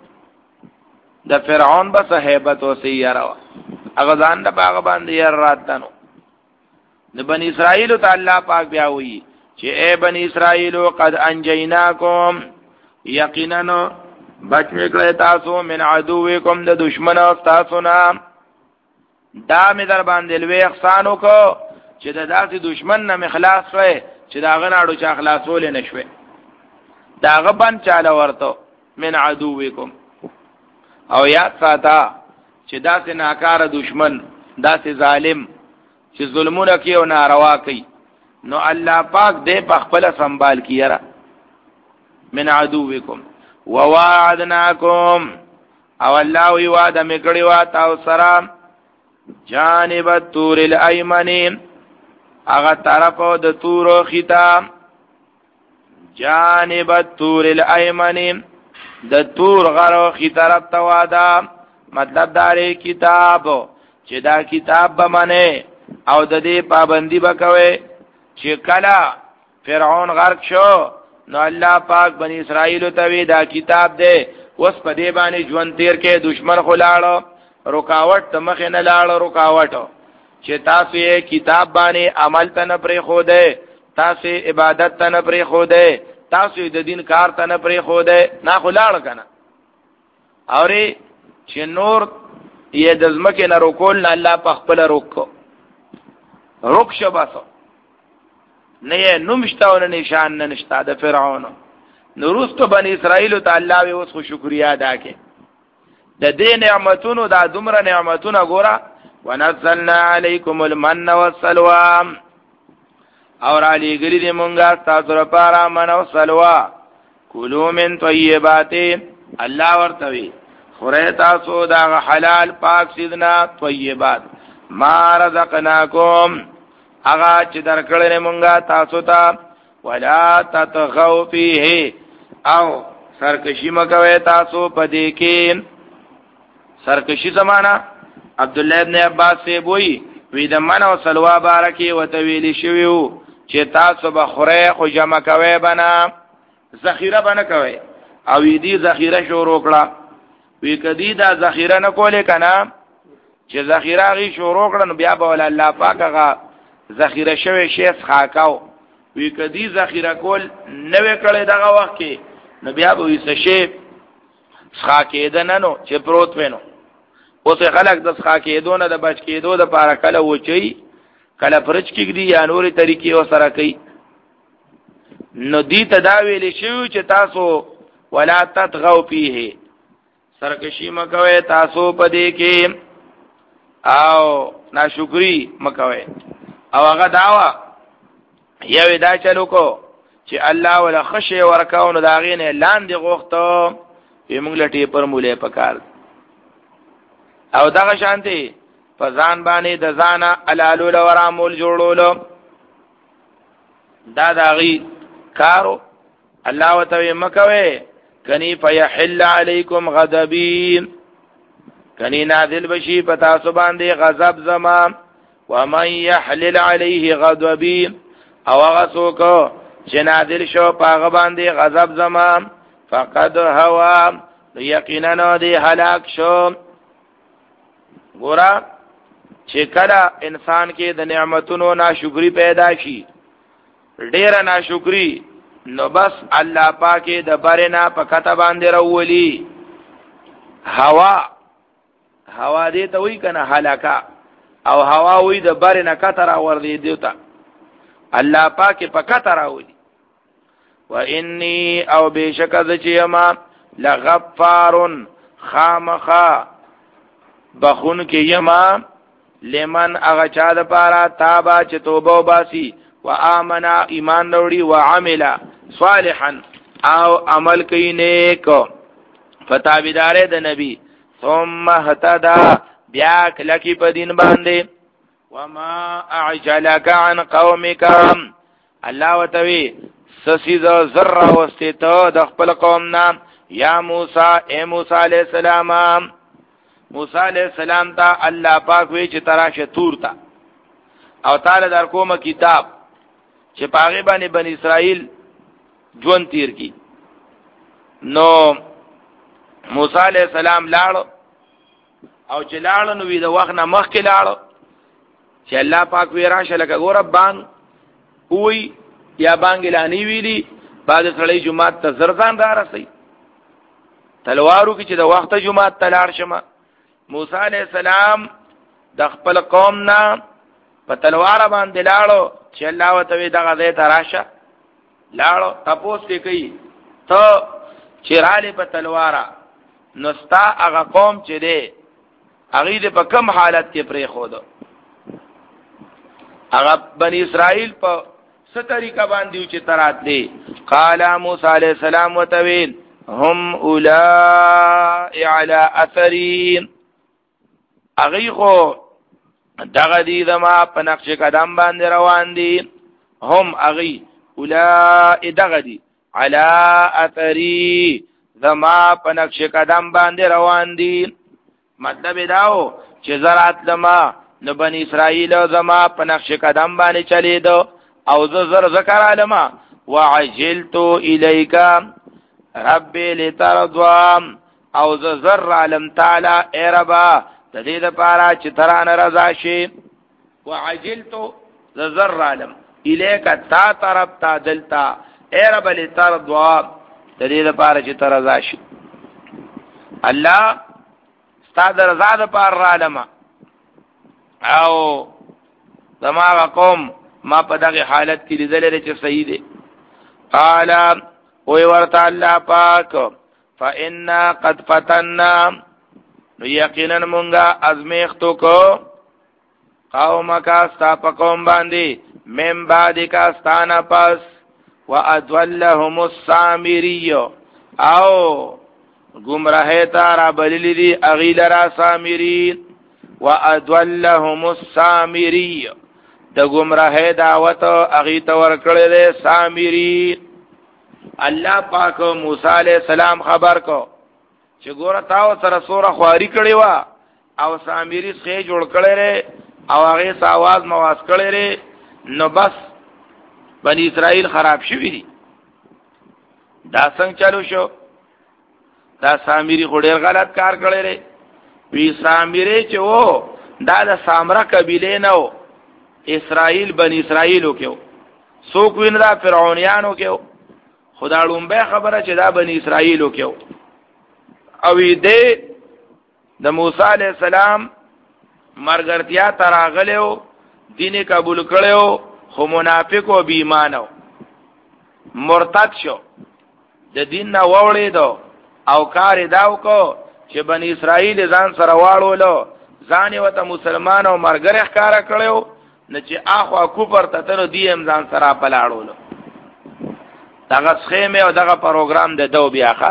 د فرعون بس hebat او سی یره هغه ځان د باغ باندې یره راتنو د بنی اسرائیل ته الله پاک بیا وی چې اے بنی اسرائیل قد انجیناکم یقینا بچ میکړی تاسو من عدوکم د دشمن تاسو نه دا می در باندې لوی احسانو کو چې د داسې دشمن نه مخلاص شوي چې دا غناړو چا خلاصول نه شوي دا غبن چاله ورته من عدوکم او یاد ساته چې داسې ناکاره دشمن داسې ظالم چې ظلمونه کوي او ناروا کوي نو الله پاک دې په خپل سنبال کیرا من عدوکم ووعدناکم او الله وی وعده میکړی وا تاسو سره جانب الطور الایمن هغه طرف د تور خطا جانب الطور الایمن د تور غرو خي طرف ته واده مطلب داري کتاب چې دا کتاب به منه او د دې پابندي وکوي چې کله فرعون غرق شو نو الله پاک بنی اسرائیل ته وی دا کتاب دی اوس په دې باندې ژوند تیر کې دشمن خلاړو رکاوټ ته مخ نه لاړو رکاوټ چې تاسو یې کتاب باندې عمل ته نه پرې خو ده تاسو عبادت ته نه پرې خو ده تاسو د دین کار ته نه پرې خو ده نه خلاړ کنه اوري چې نور یې د ځمکې نه روکول نه الله په خپل روکو روک شباسو نه یې نومشتاونه نشان نه نشتا د فرعون نورستو بنی اسرائیل ته الله وي اوس خو شکریا ادا کې د دې نعمتونو دا دومره نعمتونه ګوره ونزلنا علیکم المن والسلوى اور علی گلی دی مونگا تاسو لپاره من او سلوا کلوا من طیبات الله ورتوی خوره تاسو دا حلال پاک سیدنا طیبات ما رزقناکم اغا چې درکړل مونږه تاسو ته ولا تطغوا فيه او سرکشی مکوي تاسو پدې کې سرکشی زمانہ عبد الله ابن عباس سے وی وی د من او سلوا بارکی وتویل شویو چې تاسو به خوره خو جمع کوي بنا ذخیره بنا کوي او دې ذخیره شروع کړه وی کدی دا ذخیره نه کولې کنه چې ذخیره غي شروع کړه نو بیا به ول الله پاک هغه ذخیره شوی شی ښاکاو وی کدی ذخیره کول نوې کړي دغه وخت کې نو بیا به وي څه شی ښاکېدنه نو چې پروت وینو اوس خلک د ښاکېدو نه د بچ کېدو د پاره کله وچی کله فرج کېږي یا نورې طریقې او سره کوي نو دې تداویل شو چې تاسو ولا تطغوا فيه سرکشی مکوي تاسو پدې کې او ناشکری مکوي او هغه داوا یو دا چلو کو چې الله ولا خشه ورکاو نو دا غینه لاندې غوښته یې موږ لټي پر مولې پکار او دغه شانتي فزان باندې د زانا علالو لورامول جوړولو دا داغي کارو الله وتعالى مکوي کني فيحل عليكم غضبي کني نازل بشي پتا سو باندې غضب زما ومن يحلل عليه غضبي او هغه څوک چې نازل شو پاغه باندې غضب زما فقد هوا یقینا دی هلاک شو ګورا چې کله انسان کې د نعمتونو ناشکری پیدا شي ډیر ناشکری نو بس الله پاکه د بارنا په کته باندې راولي هوا هوا دې ته وی کنه هلاکا او هوا وی د بارنا کته را ور دي دیوتا الله پاکه په کته راولي و انی او بشک ذچما لغفار خامخا بخون کې یما لمن اغا چا د پارا تابا چې توبه وباسي و امنا ایمان وروړي و عمل صالحا او عمل کوي نیک فتابدار د نبی ثم هتدا بیا کلکی په دین باندې وما اعجلك عن قومك الله وتوي سسیز ذره واستته د خپل قوم نام یا موسی اے موسی علیہ السلام موسی علیہ السلام ته الله پاک وی چې تراشه تور تا او تعالی در کومه کتاب چې پاغه باندې بنی اسرائیل جون تیر کی نو موسی علیہ السلام لاړ او چې لاړ نو وی د وخت نه مخ کې لاړ چې الله پاک وی راشه لکه ګور بان وی یا بانګلانی ویلی بعد سړی جمعه ته زرزان را رسي تلوارو کې چې د وخت جمعه ته لاړ شمه موسی علیہ السلام د خپل قوم نه په تلوار باندې لاړو چې الله وتعالى دغه ځای ته راشه لاړو تاسو کې کوي ته چیرالې په تلوار نستا هغه قوم چې دی هغه دې په کم حالت کې پرې خود هغه بنی اسرائیل په څه طریقه باندې چې ترات دی قال موسی علیہ السلام وتویل هم اولائی علی اثرین اغی خو دغه دی دما په نقش قدم باندې روان دي هم اغي اولائی دغه دی علی اثری دما په نقش قدم باندې روان دي مطلب داو چې زرات لما نو بنی اسرائیل زما په نقش قدم باندې چلی دو او زر زر ذکر علما وعجلت الیک ربی لترضوا او زر علم تعالی ای ربا د دې لپاره چې ترانه رضا شي وعجلت زر علم الیک تا طرف تا دلتا اے رب لترضى د دې لپاره چې تر رضا شي الله ستاسو رضا د پاره را لمه او زما قوم ما په دغه حالت کې لیدل لري چې صحیح دي قال او ورته الله پاک فإنا قد فتنا یقینا مونږه ازمیختو کو قومک استا په قوم باندې من بعد کا استانا پس وادولهم السامری او گمراه تارا بللی دی اغیل را سامری وادولهم السامری د گمراه دعوت اغیت ورکړل دی سامری الله پاک موسی علیہ السلام خبر کو چې ګوره تاو سره سوره خواري کړی وا او سامری څخه جوړ کړی او هغه ساواز مواز کړی نو بس بنی اسرائیل خراب شوی دي دا څنګه چالو شو دا سامری خډیر غلط کار کړی ری وی سامری چې وو دا د سامره قبیله نه وو اسرائیل بنی اسرائیلو کېو څوک وین دا فرعونانو کېو خدا لومبه خبره چې دا بنی اسرائیلو کېو او دې د موسی علی السلام مرګرتیا تراغلو دین قبول کړو خو منافق او بی ایمانو مرتد شو د دین نه وړې دو او کار داو کو چې بنی اسرائیل ځان سره واړولو ځان وته مسلمان او مرګره ښکارا کړو نه چې اخوا کوپر ته تر دیم ځان سره پلاړولو دغه سخیمه او دغه پروګرام د دو بیاخه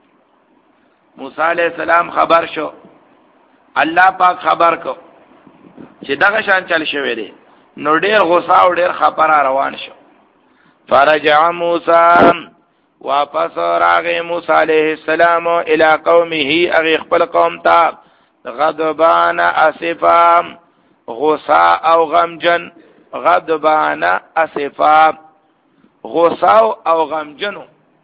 موسی علیہ السلام خبر شو الله پاک خبر کو چې دغه شان چل شوی دی نو ډیر غوسه او ډیر خپره روان شو فرجع موسی واپس راغی موسی علیہ السلام الی قومه اغی خپل قوم ته غضبان اسفا غوسه او غمجن غضبان اسفا غوسه او غمجنو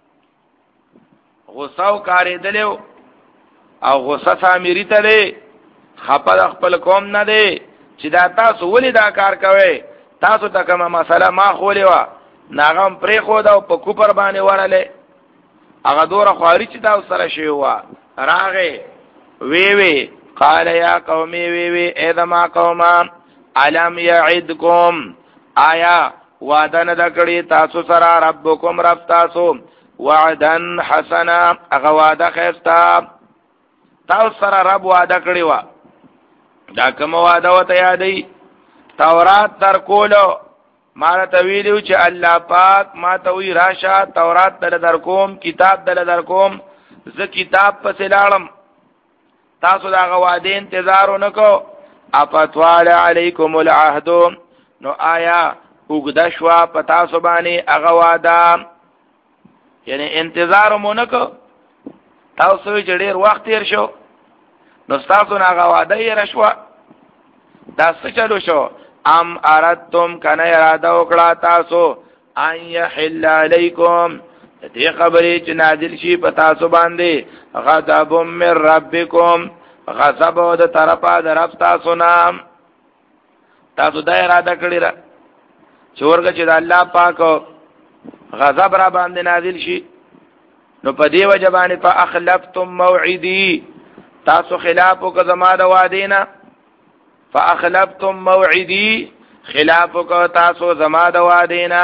غوسه کاری دلیو او غوسه سامری ته دی خپل خپل قوم نه دی چې دا تاسو ولې دا کار کوي تاسو ته کومه مسله ما خولې وا ناغم پرې خو دا په کوپر باندې وراله هغه دوره خواري چې دا سره شی وا راغه وی وی قال یا قومي وی وی اذما قوما علم يعدكم آیا وعده نه کړی تاسو سره ربکم رب تاسو وعدن حسنا هغه وعده خستا تاسو سره رب وعده کړی وا دا کوم وعده وته یادې تورات تر کولو ما ته ویلو چې الله پاک ما ته وی راشه تورات در در کوم کتاب در در کوم زه کتاب پسې لاړم تاسو دا غواده انتظار ونکو اپتوال علیکم العهد نو آیا وګدا شوا پتا سو باندې هغه واده یعنی انتظار مونکو تاسو چې ډیر وخت تیر شو نو تاسو نه هغه واده یې رشوا دا څه چلو شو ام ارادتم کنه اراده وکړه تاسو ان یحل علیکم دې خبرې چې نازل شي په تاسو باندې غضب من ربکم غضب د طرفه د رب تاسو نام تاسو دا اراده کړی را چې ورګه چې د الله پاک غضب را باندې نازل شي نو په دی وجبانه فاخلفتم موعدی تاسو خلاف کو زما د وعدینا فاخلفتم موعدی خلاف کو تاسو زما د وعدینا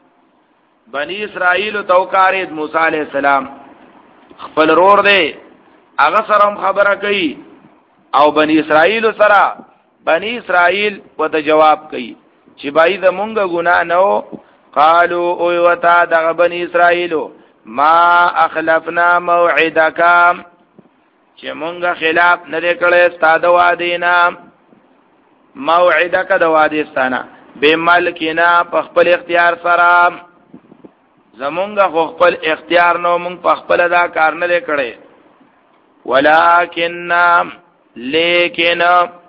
بنی اسرائیل توکارید موسی علیہ السلام خپل رور دی هغه سره خبره کوي او بنی اسرائیل سره بنی اسرائیل وته جواب کوي چې بای د مونږه ګنا نو قالو او وتا د بنی اسرائیل ما اخلفنا موعدک چې مونږه خلاف نه کړې ستاده وادینا موعدک د وادیستانه به ملکنا په خپل اختیار سره زمونږه خپل اختیار نو مونږ په خپل دا کار نه کړې ولکن لیکن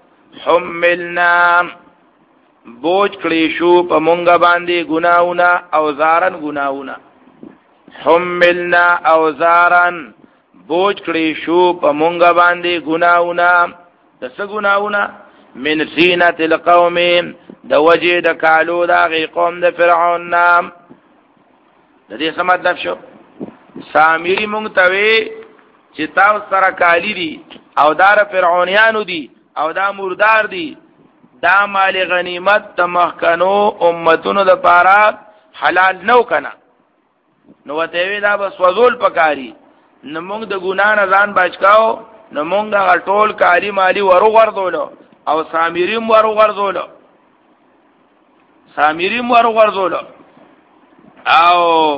حملنا بوج کړی شو په مونږه باندې ګناونه او زارن ګناونه حملنا او زارن بوج کړی شو په مونږه باندې ګناونه د څه ګناونه من زینت القوم د وجه د کالو دا غي قوم د فرعون نام د دې څه مطلب شو سامری مونږ ته وی چې تاسو سره کالی دي او دار فرعونیانو دي او دا مردار دي دا مال غنیمت د مخکنو امتونو د پاره حلال نو کنه نو وته وی دا بس وزول پکاري نو مونږ د ګنا نه ځان بچکاو نو مونږ غټول کالی مالی ورو غردولو او سامریم ورو غردولو سامریم ورو غردولو او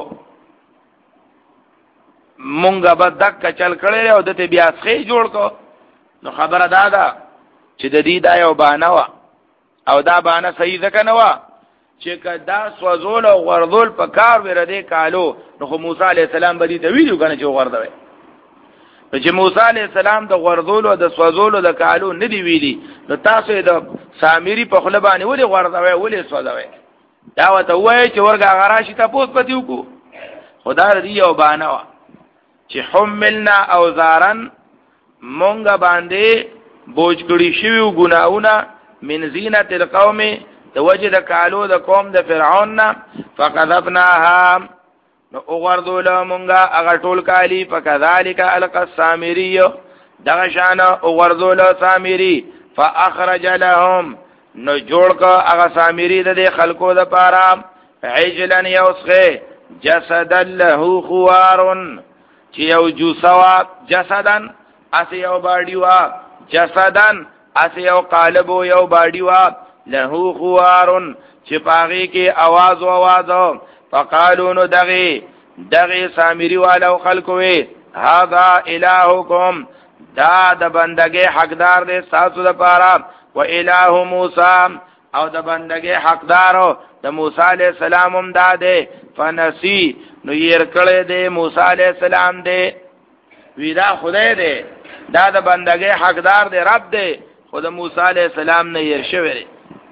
مونږه به دک چل کړي او دته بیا ښه جوړ کو نو خبره دا ده چې د دې دا یو بانه وا او دا بانه صحیح ځکه نه وا چې کدا سوزول او غردول په کار ور دې کالو نو موسی عليه السلام به دې ته ویلو کنه چې غردوي چې موسی عليه السلام د غردول او د سوزول او د کالو نه دی ویلي نو تاسو د سامری په خله باندې ولې غردوي ولې سوزوي دا وته وای چې ورګه غراشي تاسو پتی وکړو خدا دې یو بانه وا چې حملنا اوزارن مونږه باندې بوج کړی شوی ګناونه من زینت القوم د وجه د کالو د قوم د فرعون نه فقذفناها نو اوغردول مونږه هغه ټول کالی فكذلك القى السامري دغه شان اوغردول سامری فاخرج لهم نو جوړ کا هغه سامری د خلکو د پاره عجلا یوسخه جسد له خوار چې یو جوسوا جسدن اس یو باډی وا جسدن اس یو قالب یو باډی وا له خوارن چې پاغي کې आवाज او आवाज فقالو نو دغه دغه سامری والو خلقوي هاذا الہکم دا د بندګي حقدار دې تاسو د پاره و الہ موسی او د بندګي حقدارو د موسی عليه السلام هم داده فنسی نو ير کړه دې موسی عليه السلام دې ویدا خدای دې دا د بندګي حقدار دې رب دې خود موسی عليه السلام نه ير شوی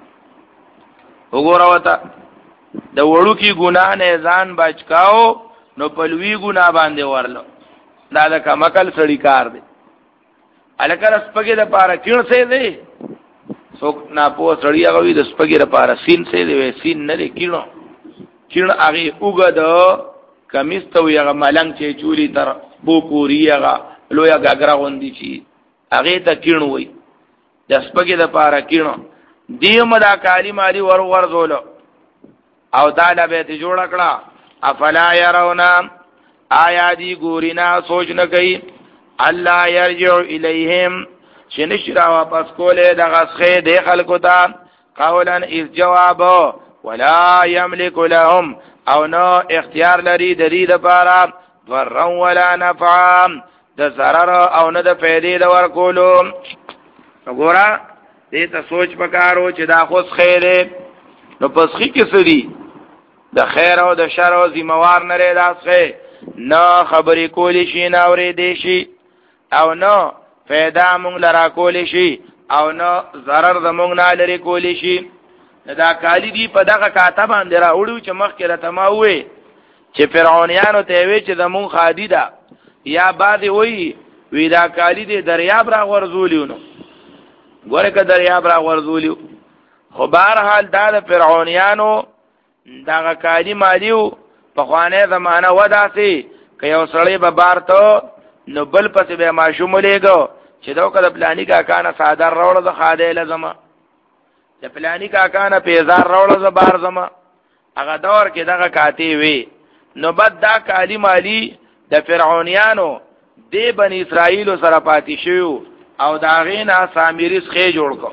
وګوره وتا د وړو کی ګناه نه ځان بچکاو نو پلوی ګناه باندې ورلو دا د کمکل سړی کار دی الکر سپګې د پاره کین سي دی څوک نه پوه سړی هغه د سپګې د پاره سین سي دی سین نه دی کینو کین هغه وګد کمیس ته یو ملنګ چې چولی تر بو پوری هغه لویا غاګرا غوندي چی هغه ته کینو وای د سپګې د پاره کینو دیو مدا کالی مالی ور ور زولو او تعالی به ته جوړ کړه افلا يرونا آیا دی ګورینا سوچ نه کوي الله يرجع الیهم شنشرا واپس کوله د غسخه د خلکو ته قولا اذ جواب ولا يملك لهم او نو اختیار لري د دې لپاره ضرر ولا نفع د zarar او نه د فائدې د ورکولو وګوره دې ته سوچ وکړو چې دا خو خیر نو پسخي کې سړي د خیر او د شر او ذمہوار نه لري داسخه نه خبرې کولی شي نه اورې دي شي او نو فائدہ مونږ لرا کولی شي او نو zarar زمونږ نه لري کولی شي دا کالی دی په دغه کاتب باندې را وړو چې مخ کې راته ما وې چې فرعونانو ته وی چې زمون خادي ده یا بعد وی وی دا کالی دی دریاب را ورزولیونو ګوره که دریاب را ورزولیو خو بهر حال دا د فرعونانو دغه کالی مالیو په خوانه زمانہ وداسي که یو سړی به بارته نو بل پس به ماشوم لګو چې دا کله پلاني کا کانه صادر راوړل د خاده لزما چې پلاني کا کانه پیزار راوړل د بار زما هغه دور کې دغه کاتی وی نو بد دا کالی مالی د فرعونانو د بنی اسرائیل سره پاتې شو او دا غینا سامریس خې جوړ کو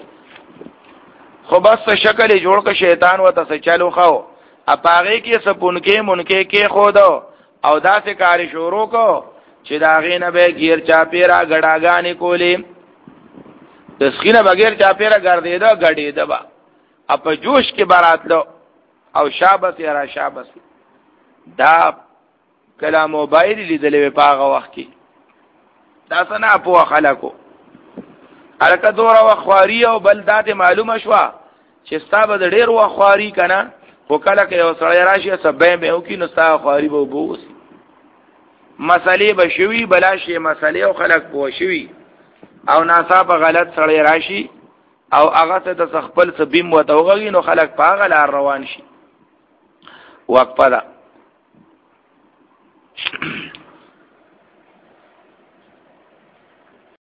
خو بس شکل جوړ کو شیطان وته څه چالو خو اپاغه کې سپونکې مونکې کې خود او داسې کاری شروع کو چې دا غینه به غیر چاپیرا غډاګانې کولې د سخینه بغیر چاپیرا ګرځیدا غډیدا با اپ جوش کې باراتلو او شابس یا را شابس دا کله موبایل لیدلې په هغه وخت کې دا څنګه په خلکو الکه دورا وخواری او بل ذات معلومه شوا چې ستابه د ډیر وخواری کنه وکاله کې یو سړی راشي سبې به او کې نو ستا خواري به وبوس مسلې به شوي بلا شي مسلې او خلک پوه شوي او ناصاب غلط سړی راشي او هغه ته د خپل سبیم وتوغي نو خلک پاغه لار روان شي وقفه ده